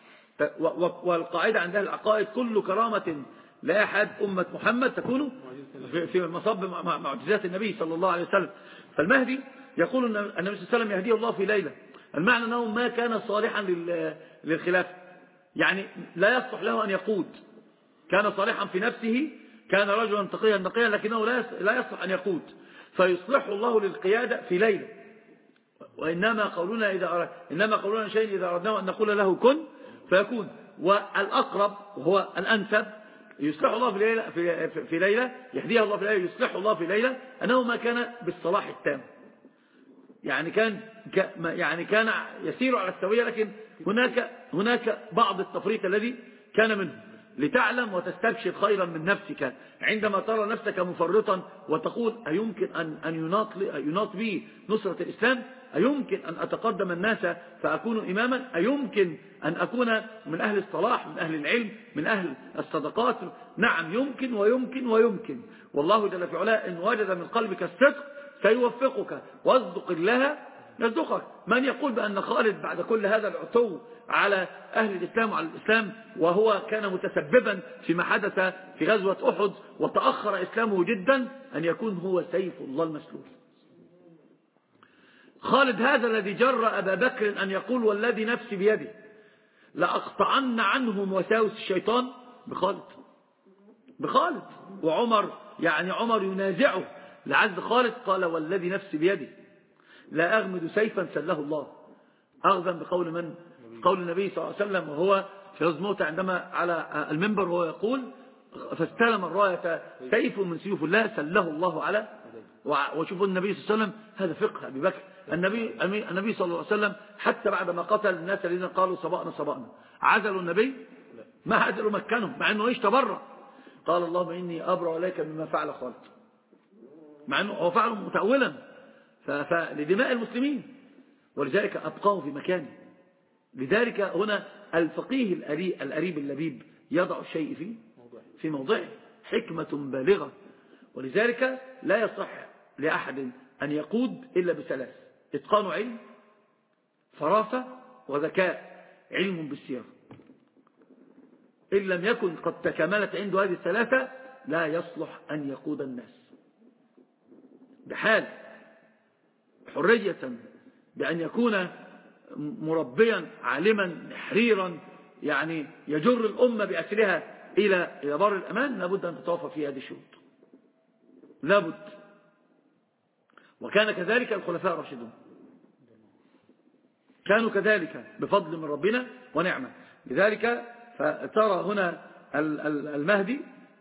والقاعدة عند أهل العقائد كل كرامة لا أحد أمة محمد تكون في مصب معجزات النبي صلى الله عليه وسلم. فالمهدي يقول أن النبي صلى الله عليه وسلم يهديه الله في ليلة، المعنى أنه ما كان صالحا للخلافة، يعني لا يصلح له أن يقود، كان صالحا في نفسه، كان رجلا تقيا نقيا، لكنه لا يصلح أن يقود، فيصلح الله للقيادة في ليلة. وإنما قولنا إذا أرد إنما قولنا شيء إذا أردناه أن نقول له كن فيكون. والأقرب وهو الأنسب يصلح الله في ليلة في, في ليلة يهديه الله في ليلة يصلح الله في ليلة أنه ما كان بالصلاح التام، يعني كان يعني كان يسير على السوية، لكن هناك هناك بعض التفريط الذي كان منه، لتعلم وتستبشر خيرا من نفسك عندما ترى نفسك مفرطا وتقول أيمكن أن أن يناط يناط بي نصرة الإسلام؟ أيمكن أن أتقدم الناس فأكون إماما؟ أيمكن أن أكون من أهل الصلاح، من أهل العلم، من أهل الصدقات؟ نعم يمكن ويمكن ويمكن، والله جل في علاه إن وجد من قلبك الصدق سيوفقك، واصدق الله يصدقك. من يقول بأن خالد بعد كل هذا العتو على أهل الإسلام وعلى الإسلام، وهو كان متسببا فيما حدث في غزوة أحد وتأخر إسلامه جدا، أن يكون هو سيف الله المسلول؟ خالد هذا الذي جر أبا بكر أن يقول والذي نفسي بيده لأقطعن عنهم وساوس الشيطان بخالد بخالد وعمر يعني عمر ينازعه لعز خالد، قال والذي نفسي بيده لا أغمد سيفا سله الله. أخذا بقول من؟ قول النبي صلى الله عليه وسلم وهو في غزوة موتى عندما على المنبر وهو يقول فاستلم الراية سيف من سيوف الله سله الله على. وشوفوا النبي صلى الله عليه وسلم، هذا فقه أبي بكر. النبي النبي صلى الله عليه وسلم حتى بعدما قتل الناس الذين قالوا صبأنا صبأنا عزلوا النبي؟ ما عزلوا مكانهم، مع أنه ايش تبرأ. قال اللهم إني أبرأ إليك مما فعل خالد، مع أنه هو فعله متأولا فلدماء المسلمين، ولذلك أبقاه في مكانه. لذلك هنا الفقيه الأريب اللبيب يضع الشيء في في موضعه، حكمة بالغة. ولذلك لا يصح لأحد أن يقود إلا بثلاث: إتقان علم، فراسة، وذكاء. علم بالسيرة إن لم يكن قد تكاملت عنده هذه الثلاثة لا يصلح أن يقود الناس بحال، حرية بأن يكون مربيا عالما حريرا يعني يجر الأمة بأسرها إلى إلى بر الأمان، لابد أن تتوافى في هذه الشروط، لابد. وكان كذلك الخلفاء الراشدون، كانوا كذلك بفضل من ربنا ونعمة. لذلك فترى هنا المهدي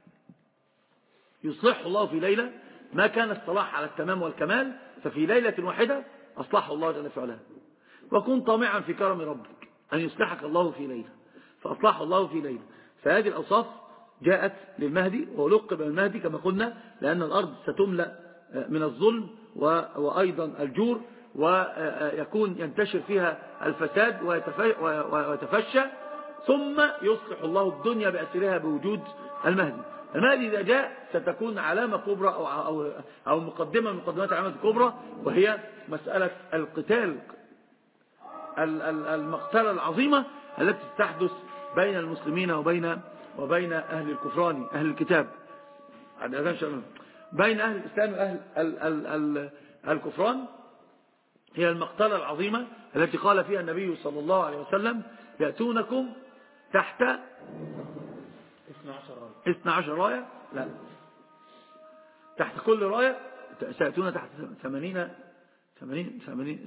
يصلح الله في ليلة ما كان الصلاح على التمام والكمال، ففي ليلة واحدة أصلحه الله جل وعلا. وكن طامعا في كرم ربك أن يصلحك الله في ليلة، فأصلحه الله في ليلة. فهذه الأوصاف جاءت للمهدي، ولقب المهدي كما قلنا لأن الأرض ستملأ من الظلم وأيضا الجور، ويكون ينتشر فيها الفساد ويتفشى، ثم يصلح الله الدنيا بأسرها بوجود المهدي. المهدي إذا جاء ستكون علامة كبرى أو, أو, أو مقدمة من مقدمات العلامة الكبرى، وهي مسألة القتال، المقتلة العظيمة التي تحدث بين المسلمين وبين وبين أهل الكفران أهل الكتاب، بين أهل الإسلام وأهل ال ال ال الكفران. هي المقتلة العظيمة التي قال فيها النبي صلى الله عليه وسلم يأتونكم تحت اثنى عشر راية، لا تحت كل راية سيأتون تحت ثمانين ثمانين ثمانين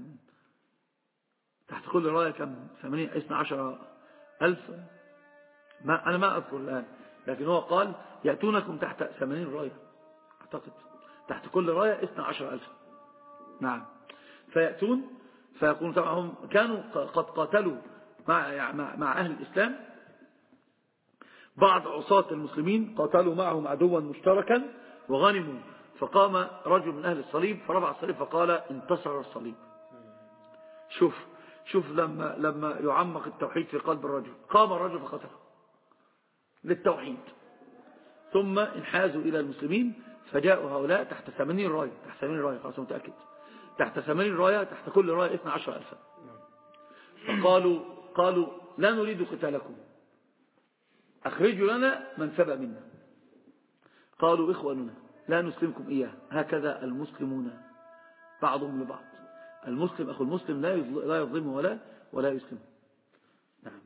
تحت كل راية كم؟ ثمانين اثنى عشر ألف، ما أنا ما أذكر الآن، لكن هو قال يأتونكم تحت ثمانين راية أعتقد، تحت كل راية اثنى عشر ألف. نعم، فيأتون فيقولون طبعا هم كانوا قد قاتلوا مع, مع أهل الإسلام، بعض عصاة المسلمين قاتلوا معهم عدوا مشتركا وغنموا، فقام رجل من أهل الصليب فرفع الصليب فقال انتصر الصليب. شوف شوف لما لما يعمق التوحيد في قلب الرجل، قام الرجل فقتله للتوحيد، ثم انحازوا إلى المسلمين فجاءوا هؤلاء تحت ثمانين راية، تحت ثمانين راية خلاص متأكد، تحت ثمانين راية، تحت كل راية اثنى عشر ألفا. فقالوا قالوا لا نريد قتالكم، أخرجوا لنا من سبأ منا. قالوا إخواننا لا نسلمكم إياه، هكذا المسلمون بعضهم لبعض، المسلم أخو المسلم لا يظلمه ولا ولا يسلمه. نعم.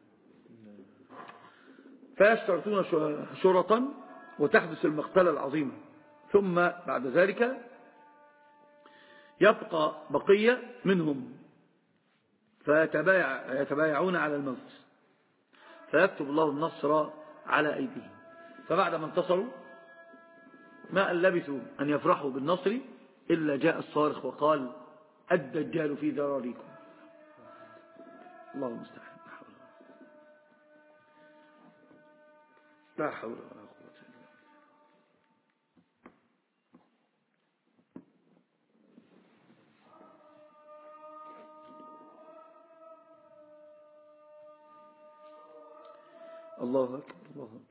فيشترطون شرطا وتحدث المقتلة العظيمة، ثم بعد ذلك يبقى بقية منهم فيتبايعون على الموت، فيكتب الله النصر على أيديهم. فبعد ما انتصروا ما أن لبثوا أن يفرحوا بالنصر إلا جاء الصارخ وقال الدجال في ذراريكم. الله المستعان، لا حول ولا قوة إلا بالله. الله أكبر، الله أكبر.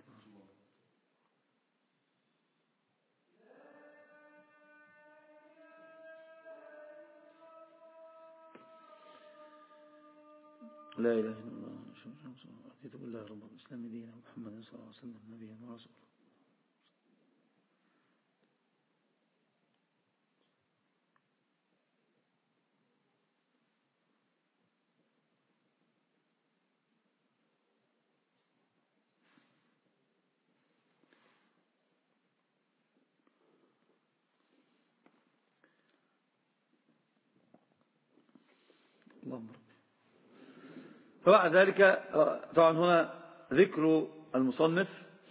لا إله إلا الله رضيت بالله رب الإسلام دينا محمد صلى الله عليه وسلم نبيا ورسولا. اللهم رب. فبعد ذلك طبعا هنا ذكر المصنف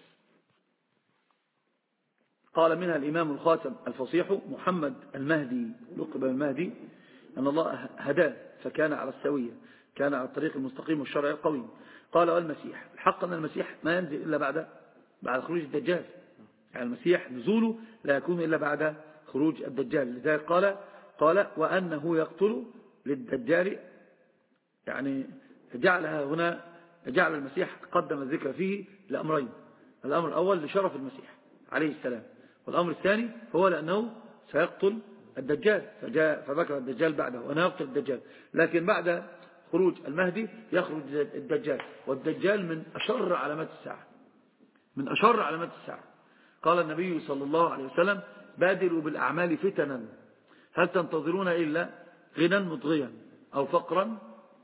قال منها الإمام الخاتم الفصيح محمد المهدي لقب المهدي أن الله هداه فكان على السوية، كان على الطريق المستقيم والشرع القويم. قال والمسيح الحق أن المسيح ما ينزل إلا بعد بعد خروج الدجال، يعني المسيح نزوله لا يكون إلا بعد خروج الدجال. لذلك قال قال وأنه يقتل للدجال، يعني جعلها هنا جعل المسيح قدم الذكر فيه لأمرين. الأمر الأول لشرف المسيح عليه السلام، والأمر الثاني هو لأنه سيقتل الدجال، فجاء فذكر الدجال بعده وأنا يقتل الدجال. لكن بعد خروج المهدي يخرج الدجال، والدجال من أشر علامات الساعة، من أشر علامات الساعة. قال النبي صلى الله عليه وسلم بادروا بالأعمال فتنا هل تنتظرون إلا غنى مطغيا أو فقرا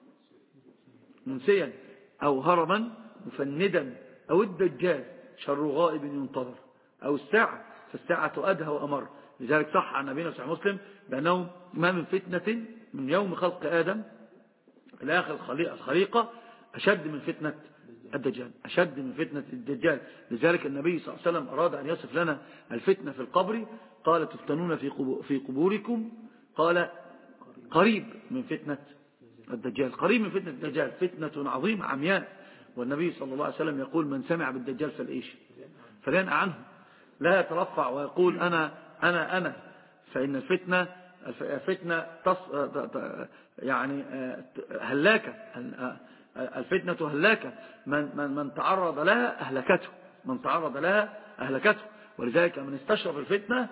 منسيا أو هرما مفندا أو الدجال شر غائب ينتظر أو الساعة فالساعة أدهى وأمر. لذلك صح عن نبينا صحيح مسلم بأنه ما من فتنة من يوم خلق آدم إلى آخر الخليقة أشد من فتنة الدجال، أشد من فتنة الدجال. لذلك النبي صلى الله عليه وسلم أراد أن يصف لنا الفتنة في القبر، قال تفتنون في قبوركم، قال قريب من فتنة الدجال، قريب من فتنة الدجال، فتنة عظيمة عمياء. والنبي صلى الله عليه وسلم يقول من سمع بالدجال فالإيش فلينأ عنه، لا يترفع ويقول أنا أنا أنا فإن الفتنة الفتنة تص يعني هلاكة، الفتنة هلاكة، من من من تعرض لها أهلكته، من تعرض لها أهلكته. ولذلك من استشرف الفتنة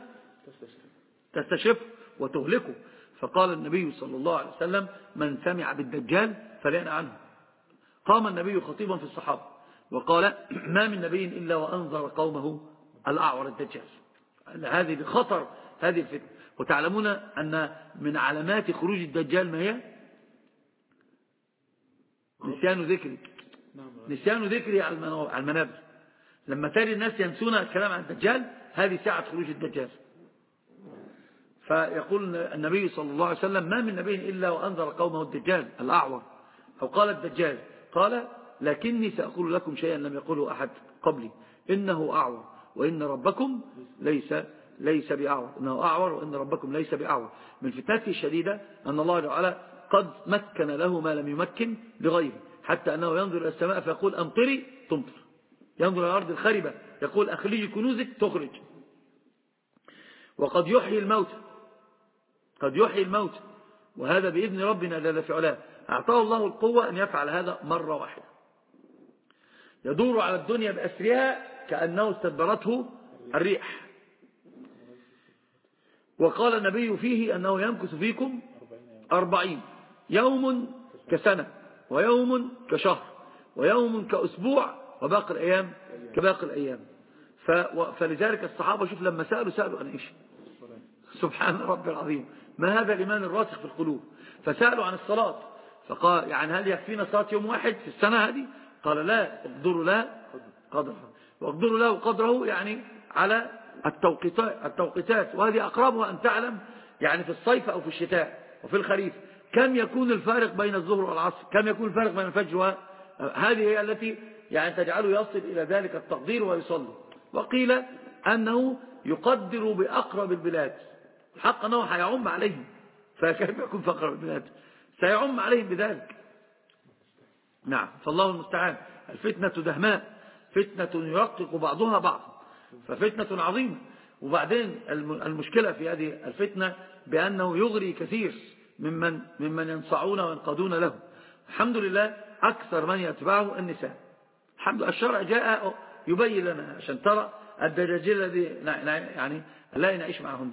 تستشرف وتهلكه. فقال النبي صلى الله عليه وسلم من سمع بالدجال فلينأ عنه. قام النبي خطيبا في الصحابة وقال ما من نبي إلا وأنذر قومه الأعور الدجال. هذه خطر هذه الفتنة. وتعلمون أن من علامات خروج الدجال ما هي نسيان ذكري، نسيان ذكري على المنابر. لما ترى الناس ينسون الكلام عن الدجال هذه ساعة خروج الدجال. فيقول النبي صلى الله عليه وسلم ما من نبي إلا وأنذر قومه الدجال الأعور، أو قال الدجال قال لكني سأقول لكم شيئا لم يقوله أحد قبلي إنه أعور وإن ربكم ليس ليس بأعور، إنه أعور وإن ربكم ليس بأعور. من فتنته الشديدة أن الله تعالى قد مكن له ما لم يمكن لغيره، حتى أنه ينظر إلى السماء فيقول أمطري تمطر، ينظر إلى الأرض الخربة يقول أخرجي كنوزك تخرج. وقد يحيي الموت، قد يحيي الموت، وهذا بإذن ربنا جل في علاه. أعطاه الله القوة أن يفعل هذا مرة واحدة، يدور على الدنيا بأسرها كأنه استدبرته الريح. وقال النبي فيه أنه يمكث فيكم أربعين يوم كسنة ويوم كشهر ويوم كأسبوع وباقي الأيام كباقي الأيام. فلذلك الصحابة شوف لما سألوا سألوا عن إيش؟ سبحان رب العظيم، ما هذا الإيمان الراسخ في القلوب. فسألوا عن الصلاة فقال يعني هل يكفينا صلاة يوم واحد في السنة هذه؟ قال لا، اقدروا له قدره، واقدروا له قدره يعني على التوقيتات, التوقيتات وهذه أقربها أن تعلم يعني في الصيف أو في الشتاء وفي الخريف كم يكون الفارق بين الظهر والعصر، كم يكون الفارق بين الفجر وهذه هي التي يعني تجعله يصل إلى ذلك التقدير ويصلي. وقيل أنه يقدر بأقرب البلاد، الحق أنه هيعم عليهم، فكيف يكون في أقرب البلاد؟ سيعم عليهم بذلك. نعم، فالله المستعان. الفتنة دهماء، فتنة يرقق بعضها بعض، ففتنة عظيمة. وبعدين المشكلة في هذه الفتنة بأنه يغري كثير ممن, ممن ينصعون وينقادون له. الحمد لله أكثر من يتبعه النساء. الحمد لله الشرع جاء يبين لنا عشان ترى الدجاجيل الذي يعني لا نعيش معهن.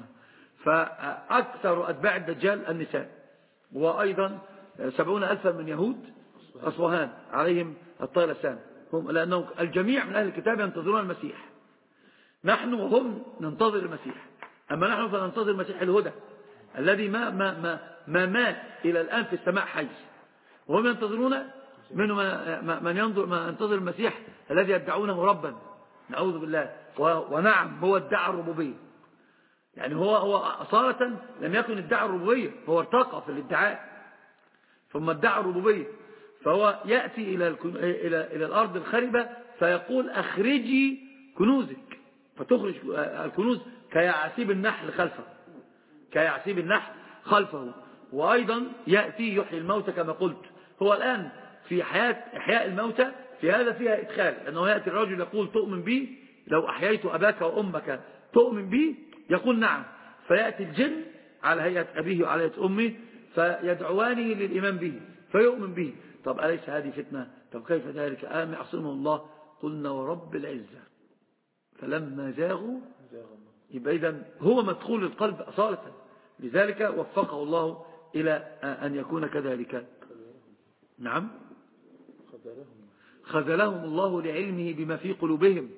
فأكثر أتباع الدجال النساء، وأيضا سبعون ألفا من يهود أصفهان عليهم الطيلسان، هم لأنه الجميع من أهل الكتاب ينتظرون المسيح، نحن وهم ننتظر المسيح، أما نحن فننتظر المسيح الهدى الذي ما, ما, ما, ما مات إلى الآن في السماء حي، وهم ينتظرون منه من ينظر ما ينتظر المسيح الذي يدعونه ربا، نعوذ بالله. ونعم هو ادعى الربوبية، يعني هو هو أصالة لم يكن ادعى الربوبية، هو ارتقى في الادعاء ثم ادعى الربوبية، فهو يأتي إلى إلى إلى الأرض الخربة فيقول أخرجي كنوزك، فتخرج الكنوز كيعسيب النحل خلفه، كيعسيب النحل خلفه. وأيضا يأتي يحيي الموتى كما قلت، هو الآن في حياة إحياء الموتى في هذا فيها إدخال، أنه يأتي الرجل يقول تؤمن بي لو أحييت أباك وأمك تؤمن بي، يقول نعم، فيأتي الجن على هيئة أبيه وعلى هيئة أمه فيدعوانه للإيمان به فيؤمن به. طب أليس هذه فتنة؟ طب كيف ذلك؟ آم يعصمه الله، قلنا ورب العزة فلما زاغوا، يبقى إذن هو مدخول القلب أصالة، لذلك وفقه الله إلى أن يكون كذلك. نعم، خذلهم الله لعلمه بما في قلوبهم،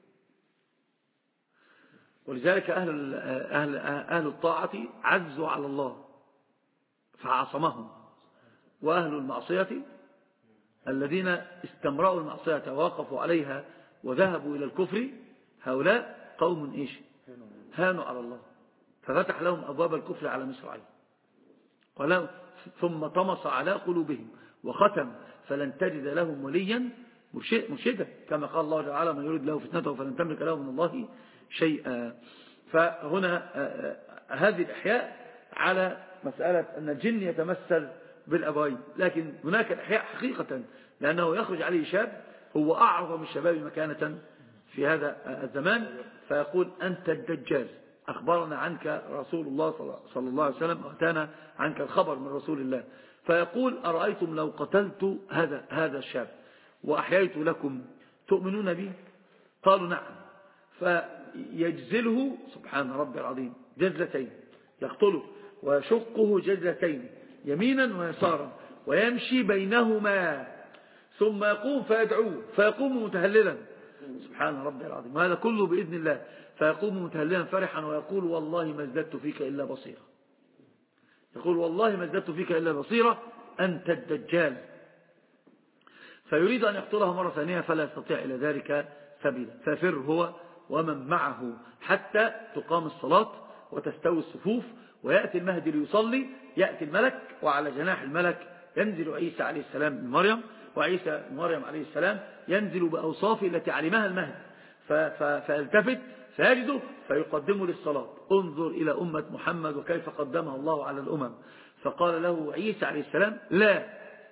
ولذلك أهل, أهل, أهل الطاعة عزوا على الله فعصمهم، وأهل المعصية الذين استمرأوا المعصية ووقفوا عليها وذهبوا إلى الكفر، هؤلاء قوم إيش؟ هانوا على الله، ففتح لهم أبواب الكفر على مصراعيه، ثم طمس على قلوبهم وختم فلن تجد لهم وليا مرشدا، كما قال الله تعالى من يريد له فتنته فلن تملك له من الله شيئا. فهنا هذه الإحياء على مسألة أن الجن يتمثل بالأبوين، لكن هناك الإحياء حقيقة، لأنه يخرج عليه شاب هو أعظم الشباب مكانة في هذا الزمان فيقول أنت الدجال، أخبرنا عنك رسول الله صلى الله عليه وسلم، أتانا عنك الخبر من رسول الله، فيقول أرأيتم لو قتلت هذا هذا الشاب وأحييت لكم تؤمنون بي؟ قالوا نعم، فيجزله سبحان ربي العظيم جزلتين، يقتله ويشقه جزلتين يمينا ويسارا ويمشي بينهما ثم يقوم فيدعوه فيقوم متهللا سبحان ربي العظيم، وهذا كله بإذن الله، فيقوم متهللا فرحا ويقول والله ما ازددت فيك إلا بصيرة، يقول والله ما ازددت فيك إلا بصيرة أنت الدجال، فيريد أن يقتله مرة ثانية فلا يستطيع إلى ذلك سبيلا، ففر هو ومن معه حتى تقام الصلاة وتستوي الصفوف ويأتي المهدي ليصلي، يأتي الملك وعلى جناح الملك ينزل عيسى عليه السلام من مريم، وعيسى مريم عليه السلام ينزل بأوصافه التي علمها المهدي، فيلتفت فيجده فيقدمه للصلاة، انظر إلى أمة محمد وكيف قدمها الله على الأمم، فقال له عيسى عليه السلام لا،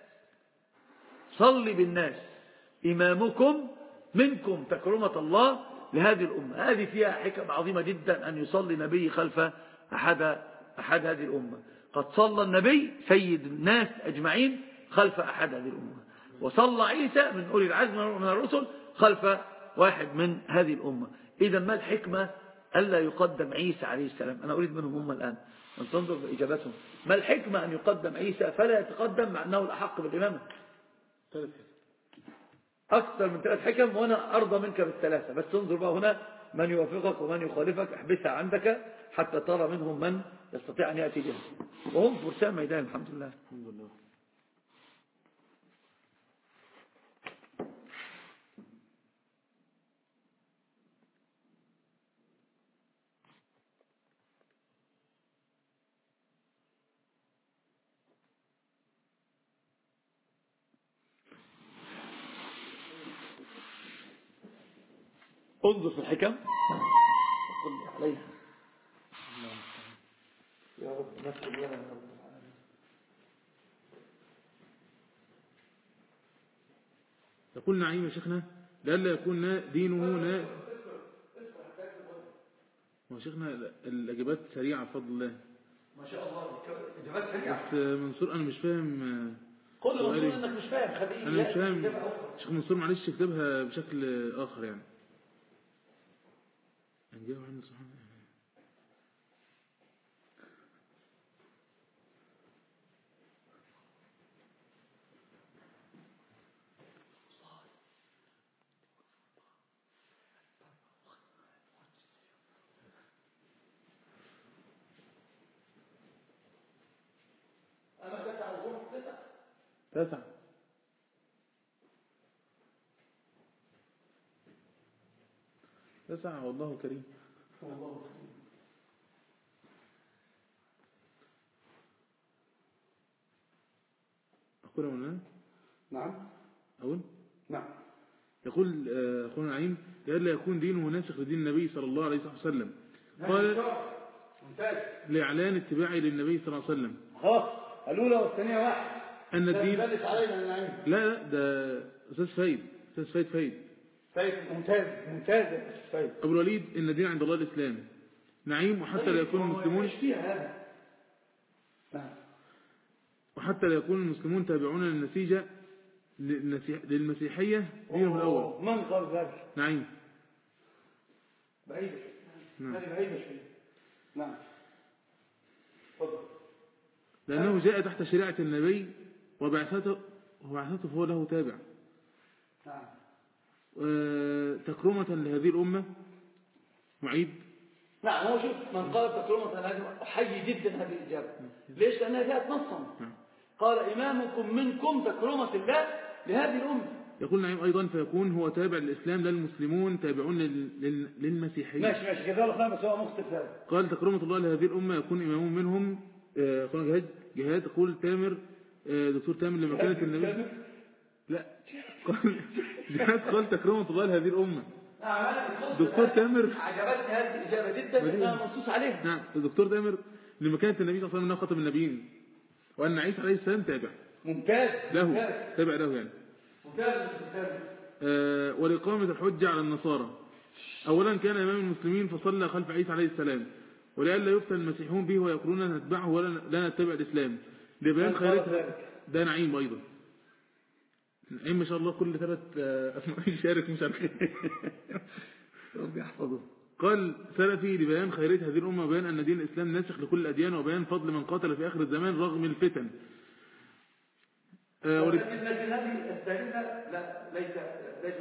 صل بالناس إمامكم منكم تكرمة الله لهذه الأمة، هذه فيها حكم عظيمة جدا أن يصلي نبي خلف أحد, أحد هذه الأمة، قد صلى النبي سيد الناس أجمعين خلف أحد هذه الأمة، وصلى عيسى من أولي العزم من الرسل خلف واحد من هذه الأمة. إذا ما الحكمة ألا يقدم عيسى عليه السلام؟ أنا أريد منهم هم الآن أن تنظر بإجابتهم، ما الحكمة أن يقدم عيسى فلا يتقدم مع أنه الأحق بالإمامة؟ أكثر من ثلاث حكم وأنا أرضى منك بالثلاثة، بس تنظر بقى هنا من يوافقك ومن يخالفك احبسها عندك حتى ترى منهم من يستطيع أن يأتي بها، وهم فرسان ميدان الحمد لله. الحمد لله. انظر في الحكم عليها يا رب نسأل لنا يا رب العالمين. يقول نعيم يا شيخنا لألا يكون دينه نا ما شيخنا الإجابات سريعة بفضل الله ما شاء الله، إجابات سريعة. بس منصور أنا مش فاهم، قل منصور إنك مش فاهم، خليه أنا مش فاهم شيخ منصور، معلش اكتبها بشكل آخر يعني نجيب عنه سبحانه. تسعة. تسعة والله كريم. والله كريم. أقول أولا. نعم. أقول. نعم. يقول أخونا نعيم لئلا يكون دينه ناسخ لدين النبي صلى الله عليه وسلم. قال لإعلان اتباعي للنبي صلى الله عليه وسلم. خلاص الأولى والثانية واحد. أن الدين لا لا لا ده أستاذ فايد أستاذ فايد فايد فايد ممتاز ممتاز فايد. أبو الوليد إن الدين عند الله الإسلام. نعيم وحتى لا يكون المسلمون وحتى لا يكون المسلمون تابعون للنسيجة للمسيحية دينه الأول. من قال ذلك؟ نعيم. بعيدة. نعم. بعيدة شوية. نعم. تفضل. لأنه جاء تحت شريعة النبي وبعثته وبعثته فهو له تابع. نعم. تكرمة لهذه الأمة. معيد. نعم هو شوف من قال تكرمة لهذه أحيي جدا هذه الإجابة. ليش؟ لأنها جاءت نصا. قال إمامكم منكم تكرمة الله لهذه الأمة. يقول نعيم أيضا فيكون هو تابع للإسلام للمسلمون تابعون للمسيحيين. ماشي ماشي كذا الله خير بس هو مختلف هذا. قال تكرمة الله لهذه الأمة يكون إمام منهم قال جهاد جهاد قول تامر دكتور تامر لما كانت النبي لا قال جهاد قال تكرمة الله لهذه الأمة. دكتور تامر عجبتني هذه الإجابة جدا لأنها منصوص عليها. نعم الدكتور تامر لما كانت النبي صلى الله عليه وسلم خاتم النبيين وأن عيسى عليه السلام تابع. ممتاز. له ممتاز. تابع له يعني. ممتاز ممتاز. آه ولإقامة الحجة على النصارى. أولا كان إمام المسلمين فصلى خلف عيسى عليه السلام ولئلا يفتن المسيحون به ويقولون نتبعه ولا لا نتبع الإسلام لبيان خيرتها. ده نعيم أيضا. نعيم ما شاء الله كل ثلاث أسماء يشارك مش عارف ربي يحفظه. قال سلفي لبيان خيرية هذه الأمة وبيان أن دين الإسلام ناسخ لكل الأديان وبيان فضل من قاتل في آخر الزمان رغم الفتن. آه لكن هذه الثالثة لا ليس ليس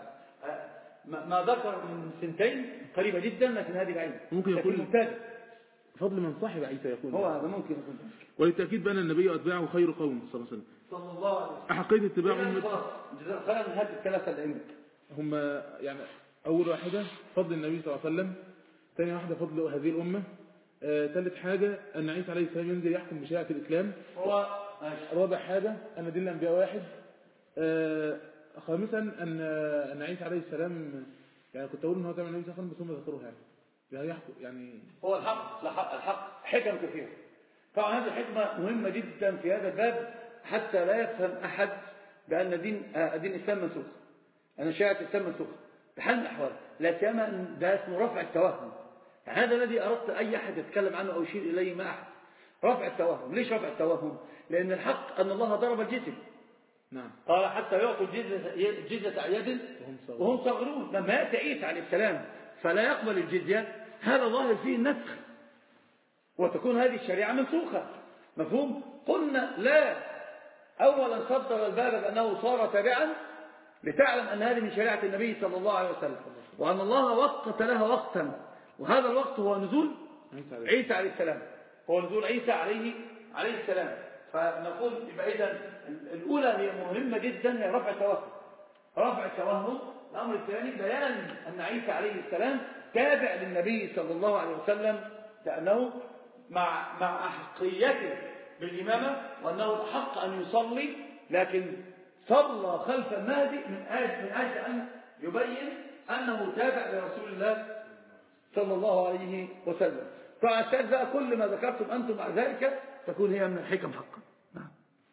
ما ذكر من سنتين قريبة جدا لكن هذه بعيدة. ممكن يكون ممتاز. فضل من صاحب عيسى يكون هو هذا ممكن يكون. وللتأكيد بأن النبي وأتباعه خير قوم صلى الله عليه وسلم. صلى الله عليه وسلم. أحقية اتباع أمة. خلينا من هذه الثلاثة اللي عندك. هم يعني أول واحدة فضل النبي صلى الله عليه وسلم. ثاني واحدة فضل هذه الأمة. آه، ثالث حاجة أن عيسى عليه السلام ينزل يحكم بشريعة الإسلام. هو رابع حاجة أن دين الأنبياء واحد. آه، خامسا أن أن عيسى عليه السلام يعني كنت أقول إن هو تابع النبي صلى الله عليه وسلم بس هم ذكروها يعني يعني يحكم يعني هو الحق الحق حكم كثيرة. طبعا هذه الحكمة مهمة جدا في هذا الباب حتى لا يفهم أحد بأن دين دين الإسلام منسوخ. أن شريعة الإسلام منسوخة بحال من الأحوال لا سيما أن ده اسمه رفع التوهم. يعني هذا الذي أردت أي أحد يتكلم عنه أو يشير إليه ما أحد. رفع التوهم. ليش رفع التوهم؟ لأن الحق أن الله ضرب الجزية. نعم. قال حتى يعطوا الجزية عن يد وهم صغرون. لما يأتي عيسى عليه السلام فلا يقبل الجزية هذا ظاهر فيه النسخ وتكون هذه الشريعة منسوخة. مفهوم؟ قلنا لا. أولا صدر الباب بأنه صار تابعا لتعلم أن هذه من شريعة النبي صلى الله عليه وسلم وأن الله وقت لها وقتا وهذا الوقت هو نزول عيسى عليه السلام. هو نزول عيسى عليه عليه السلام. فنقول يبقى إذن الأولى هي مهمة جدا هي رفع التوهم. رفع التوهم. الأمر الثاني بيان أن عيسى عليه السلام تابع للنبي صلى الله عليه وسلم لأنه مع مع أحقيته بالإمامة وأنه الحق أن يصلي لكن صلى خلف المهدي من أجل من أجل أن يبين أنه تابع لرسول الله صلى الله عليه وسلم. فعشان بقى كل ما ذكرتم أنتم مع ذلك تكون هي من الحكم حقا. نعم.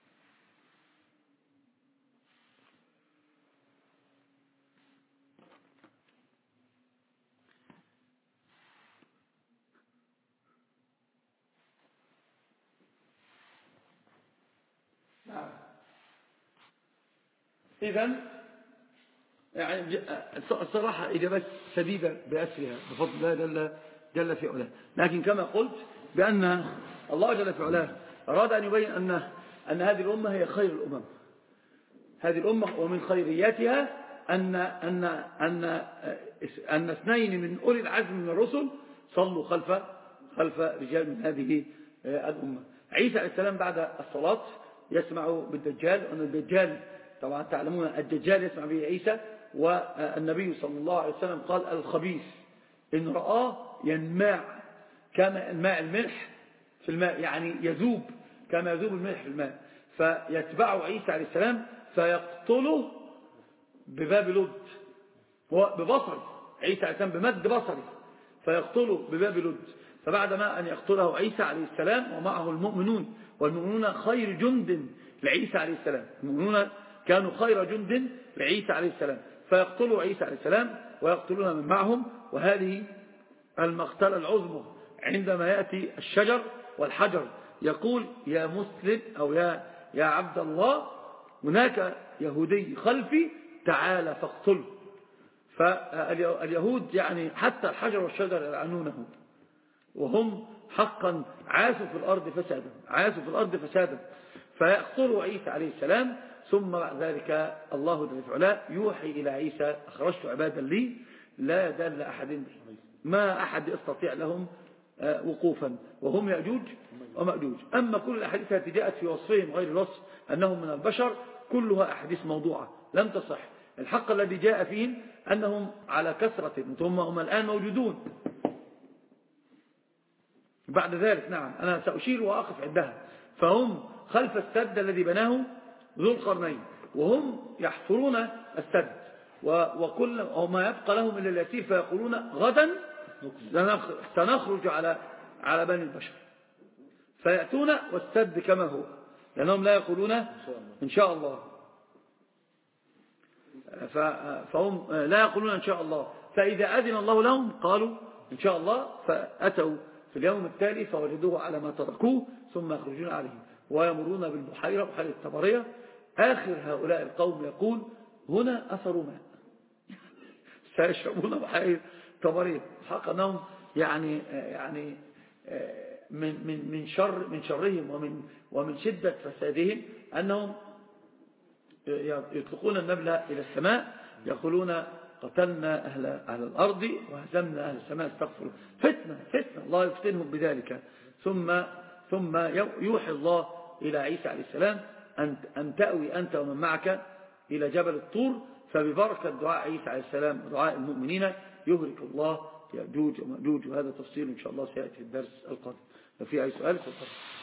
إذن يعني الصراحة إجابات سديدة بأسرها بفضل الله جل, جل في علاه. لكن كما قلت بأن الله جل في علاه أراد أن يبين أن, أن هذه الأمة هي خير الأمم. هذه الأمة ومن خيرياتها أن, أن, أن, أن اثنين من أولي العزم من الرسل صلوا خلف, خلف رجال من هذه الأمة. عيسى عليه السلام بعد الصلاة يسمع بالدجال، وأن الدجال طبعا تعلمون الدجال يسمع به عيسى. والنبي صلى الله عليه وسلم قال الخبيث إن رآه ينماع كما الماء الملح في الماء، يعني يذوب كما يذوب الملح في الماء، فيتبعه عيسى عليه السلام فيقتله بباب لد، ببصري عيسى عليه السلام بمد بصري فيقتله بباب لد. فبعدما أن يقتله عيسى عليه السلام ومعه المؤمنون، والمؤمنون خير جند لعيسى عليه السلام، المؤمنون كانوا خير جند لعيسى عليه السلام، فيقتلوا عيسى عليه السلام ويقتلون من معهم. وهذه المقتلة العظمى عندما يأتي الشجر والحجر يقول يا مسلم أو يا يا عبد الله هناك يهودي خلفي تعال فاقتله. فاليهود يعني حتى الحجر والشجر يلعنونه، وهم حقا عاشوا في الأرض فسادا، عاشوا في الأرض فسادا. فيقتلوا عيسى عليه السلام، ثم بعد ذلك الله جل وعلا يوحي إلى عيسى أخرجت عبادا لي لا يدل أحد به، ما أحد يستطيع لهم وقوفا، وهم يأجوج ومأجوج. أما كل الأحاديث التي جاءت في وصفهم غير الوصف أنهم من البشر كلها أحاديث موضوعة لم تصح. الحق الذي جاء فيهم أنهم على كثرة ثم هم الآن موجودون بعد ذلك. نعم أنا سأشير وأقف عندها. فهم خلف السد الذي بناه ذو القرنين، وهم يحفرون السد، وكل وما يبقى لهم إلا اليسير، فيقولون غدا سنخرج على على بني البشر، فيأتون والسد كما هو، لأنهم لا يقولون إن شاء الله، فهم لا يقولون إن شاء الله. فإذا أذن الله لهم قالوا إن شاء الله، فأتوا في اليوم التالي فوجدوه على ما تركوه ثم يخرجون عليهم ويمرون بالبحيرة بحيرة الطبرية. آخر هؤلاء القوم يقول هنا أثر ماء سيشربون بحيرة طبرية. حق أنهم يعني يعني من من من شر من شرهم ومن ومن شدة فسادهم أنهم يطلقون النبل إلى السماء يقولون قتلنا أهل أهل الأرض وهزمنا أهل السماء، استغفروا. فتنة فتنة الله يفتنهم بذلك. ثم ثم يوحي الله إلى عيسى عليه السلام أن أن تأوي أنت ومن معك إلى جبل الطور، فببركة دعاء عيسى عليه السلام ودعاء المؤمنين يهلك الله يأجوج ومأجوج. وهذا تفصيل إن شاء الله سيأتي في الدرس القادم. لو في أي سؤال فقط.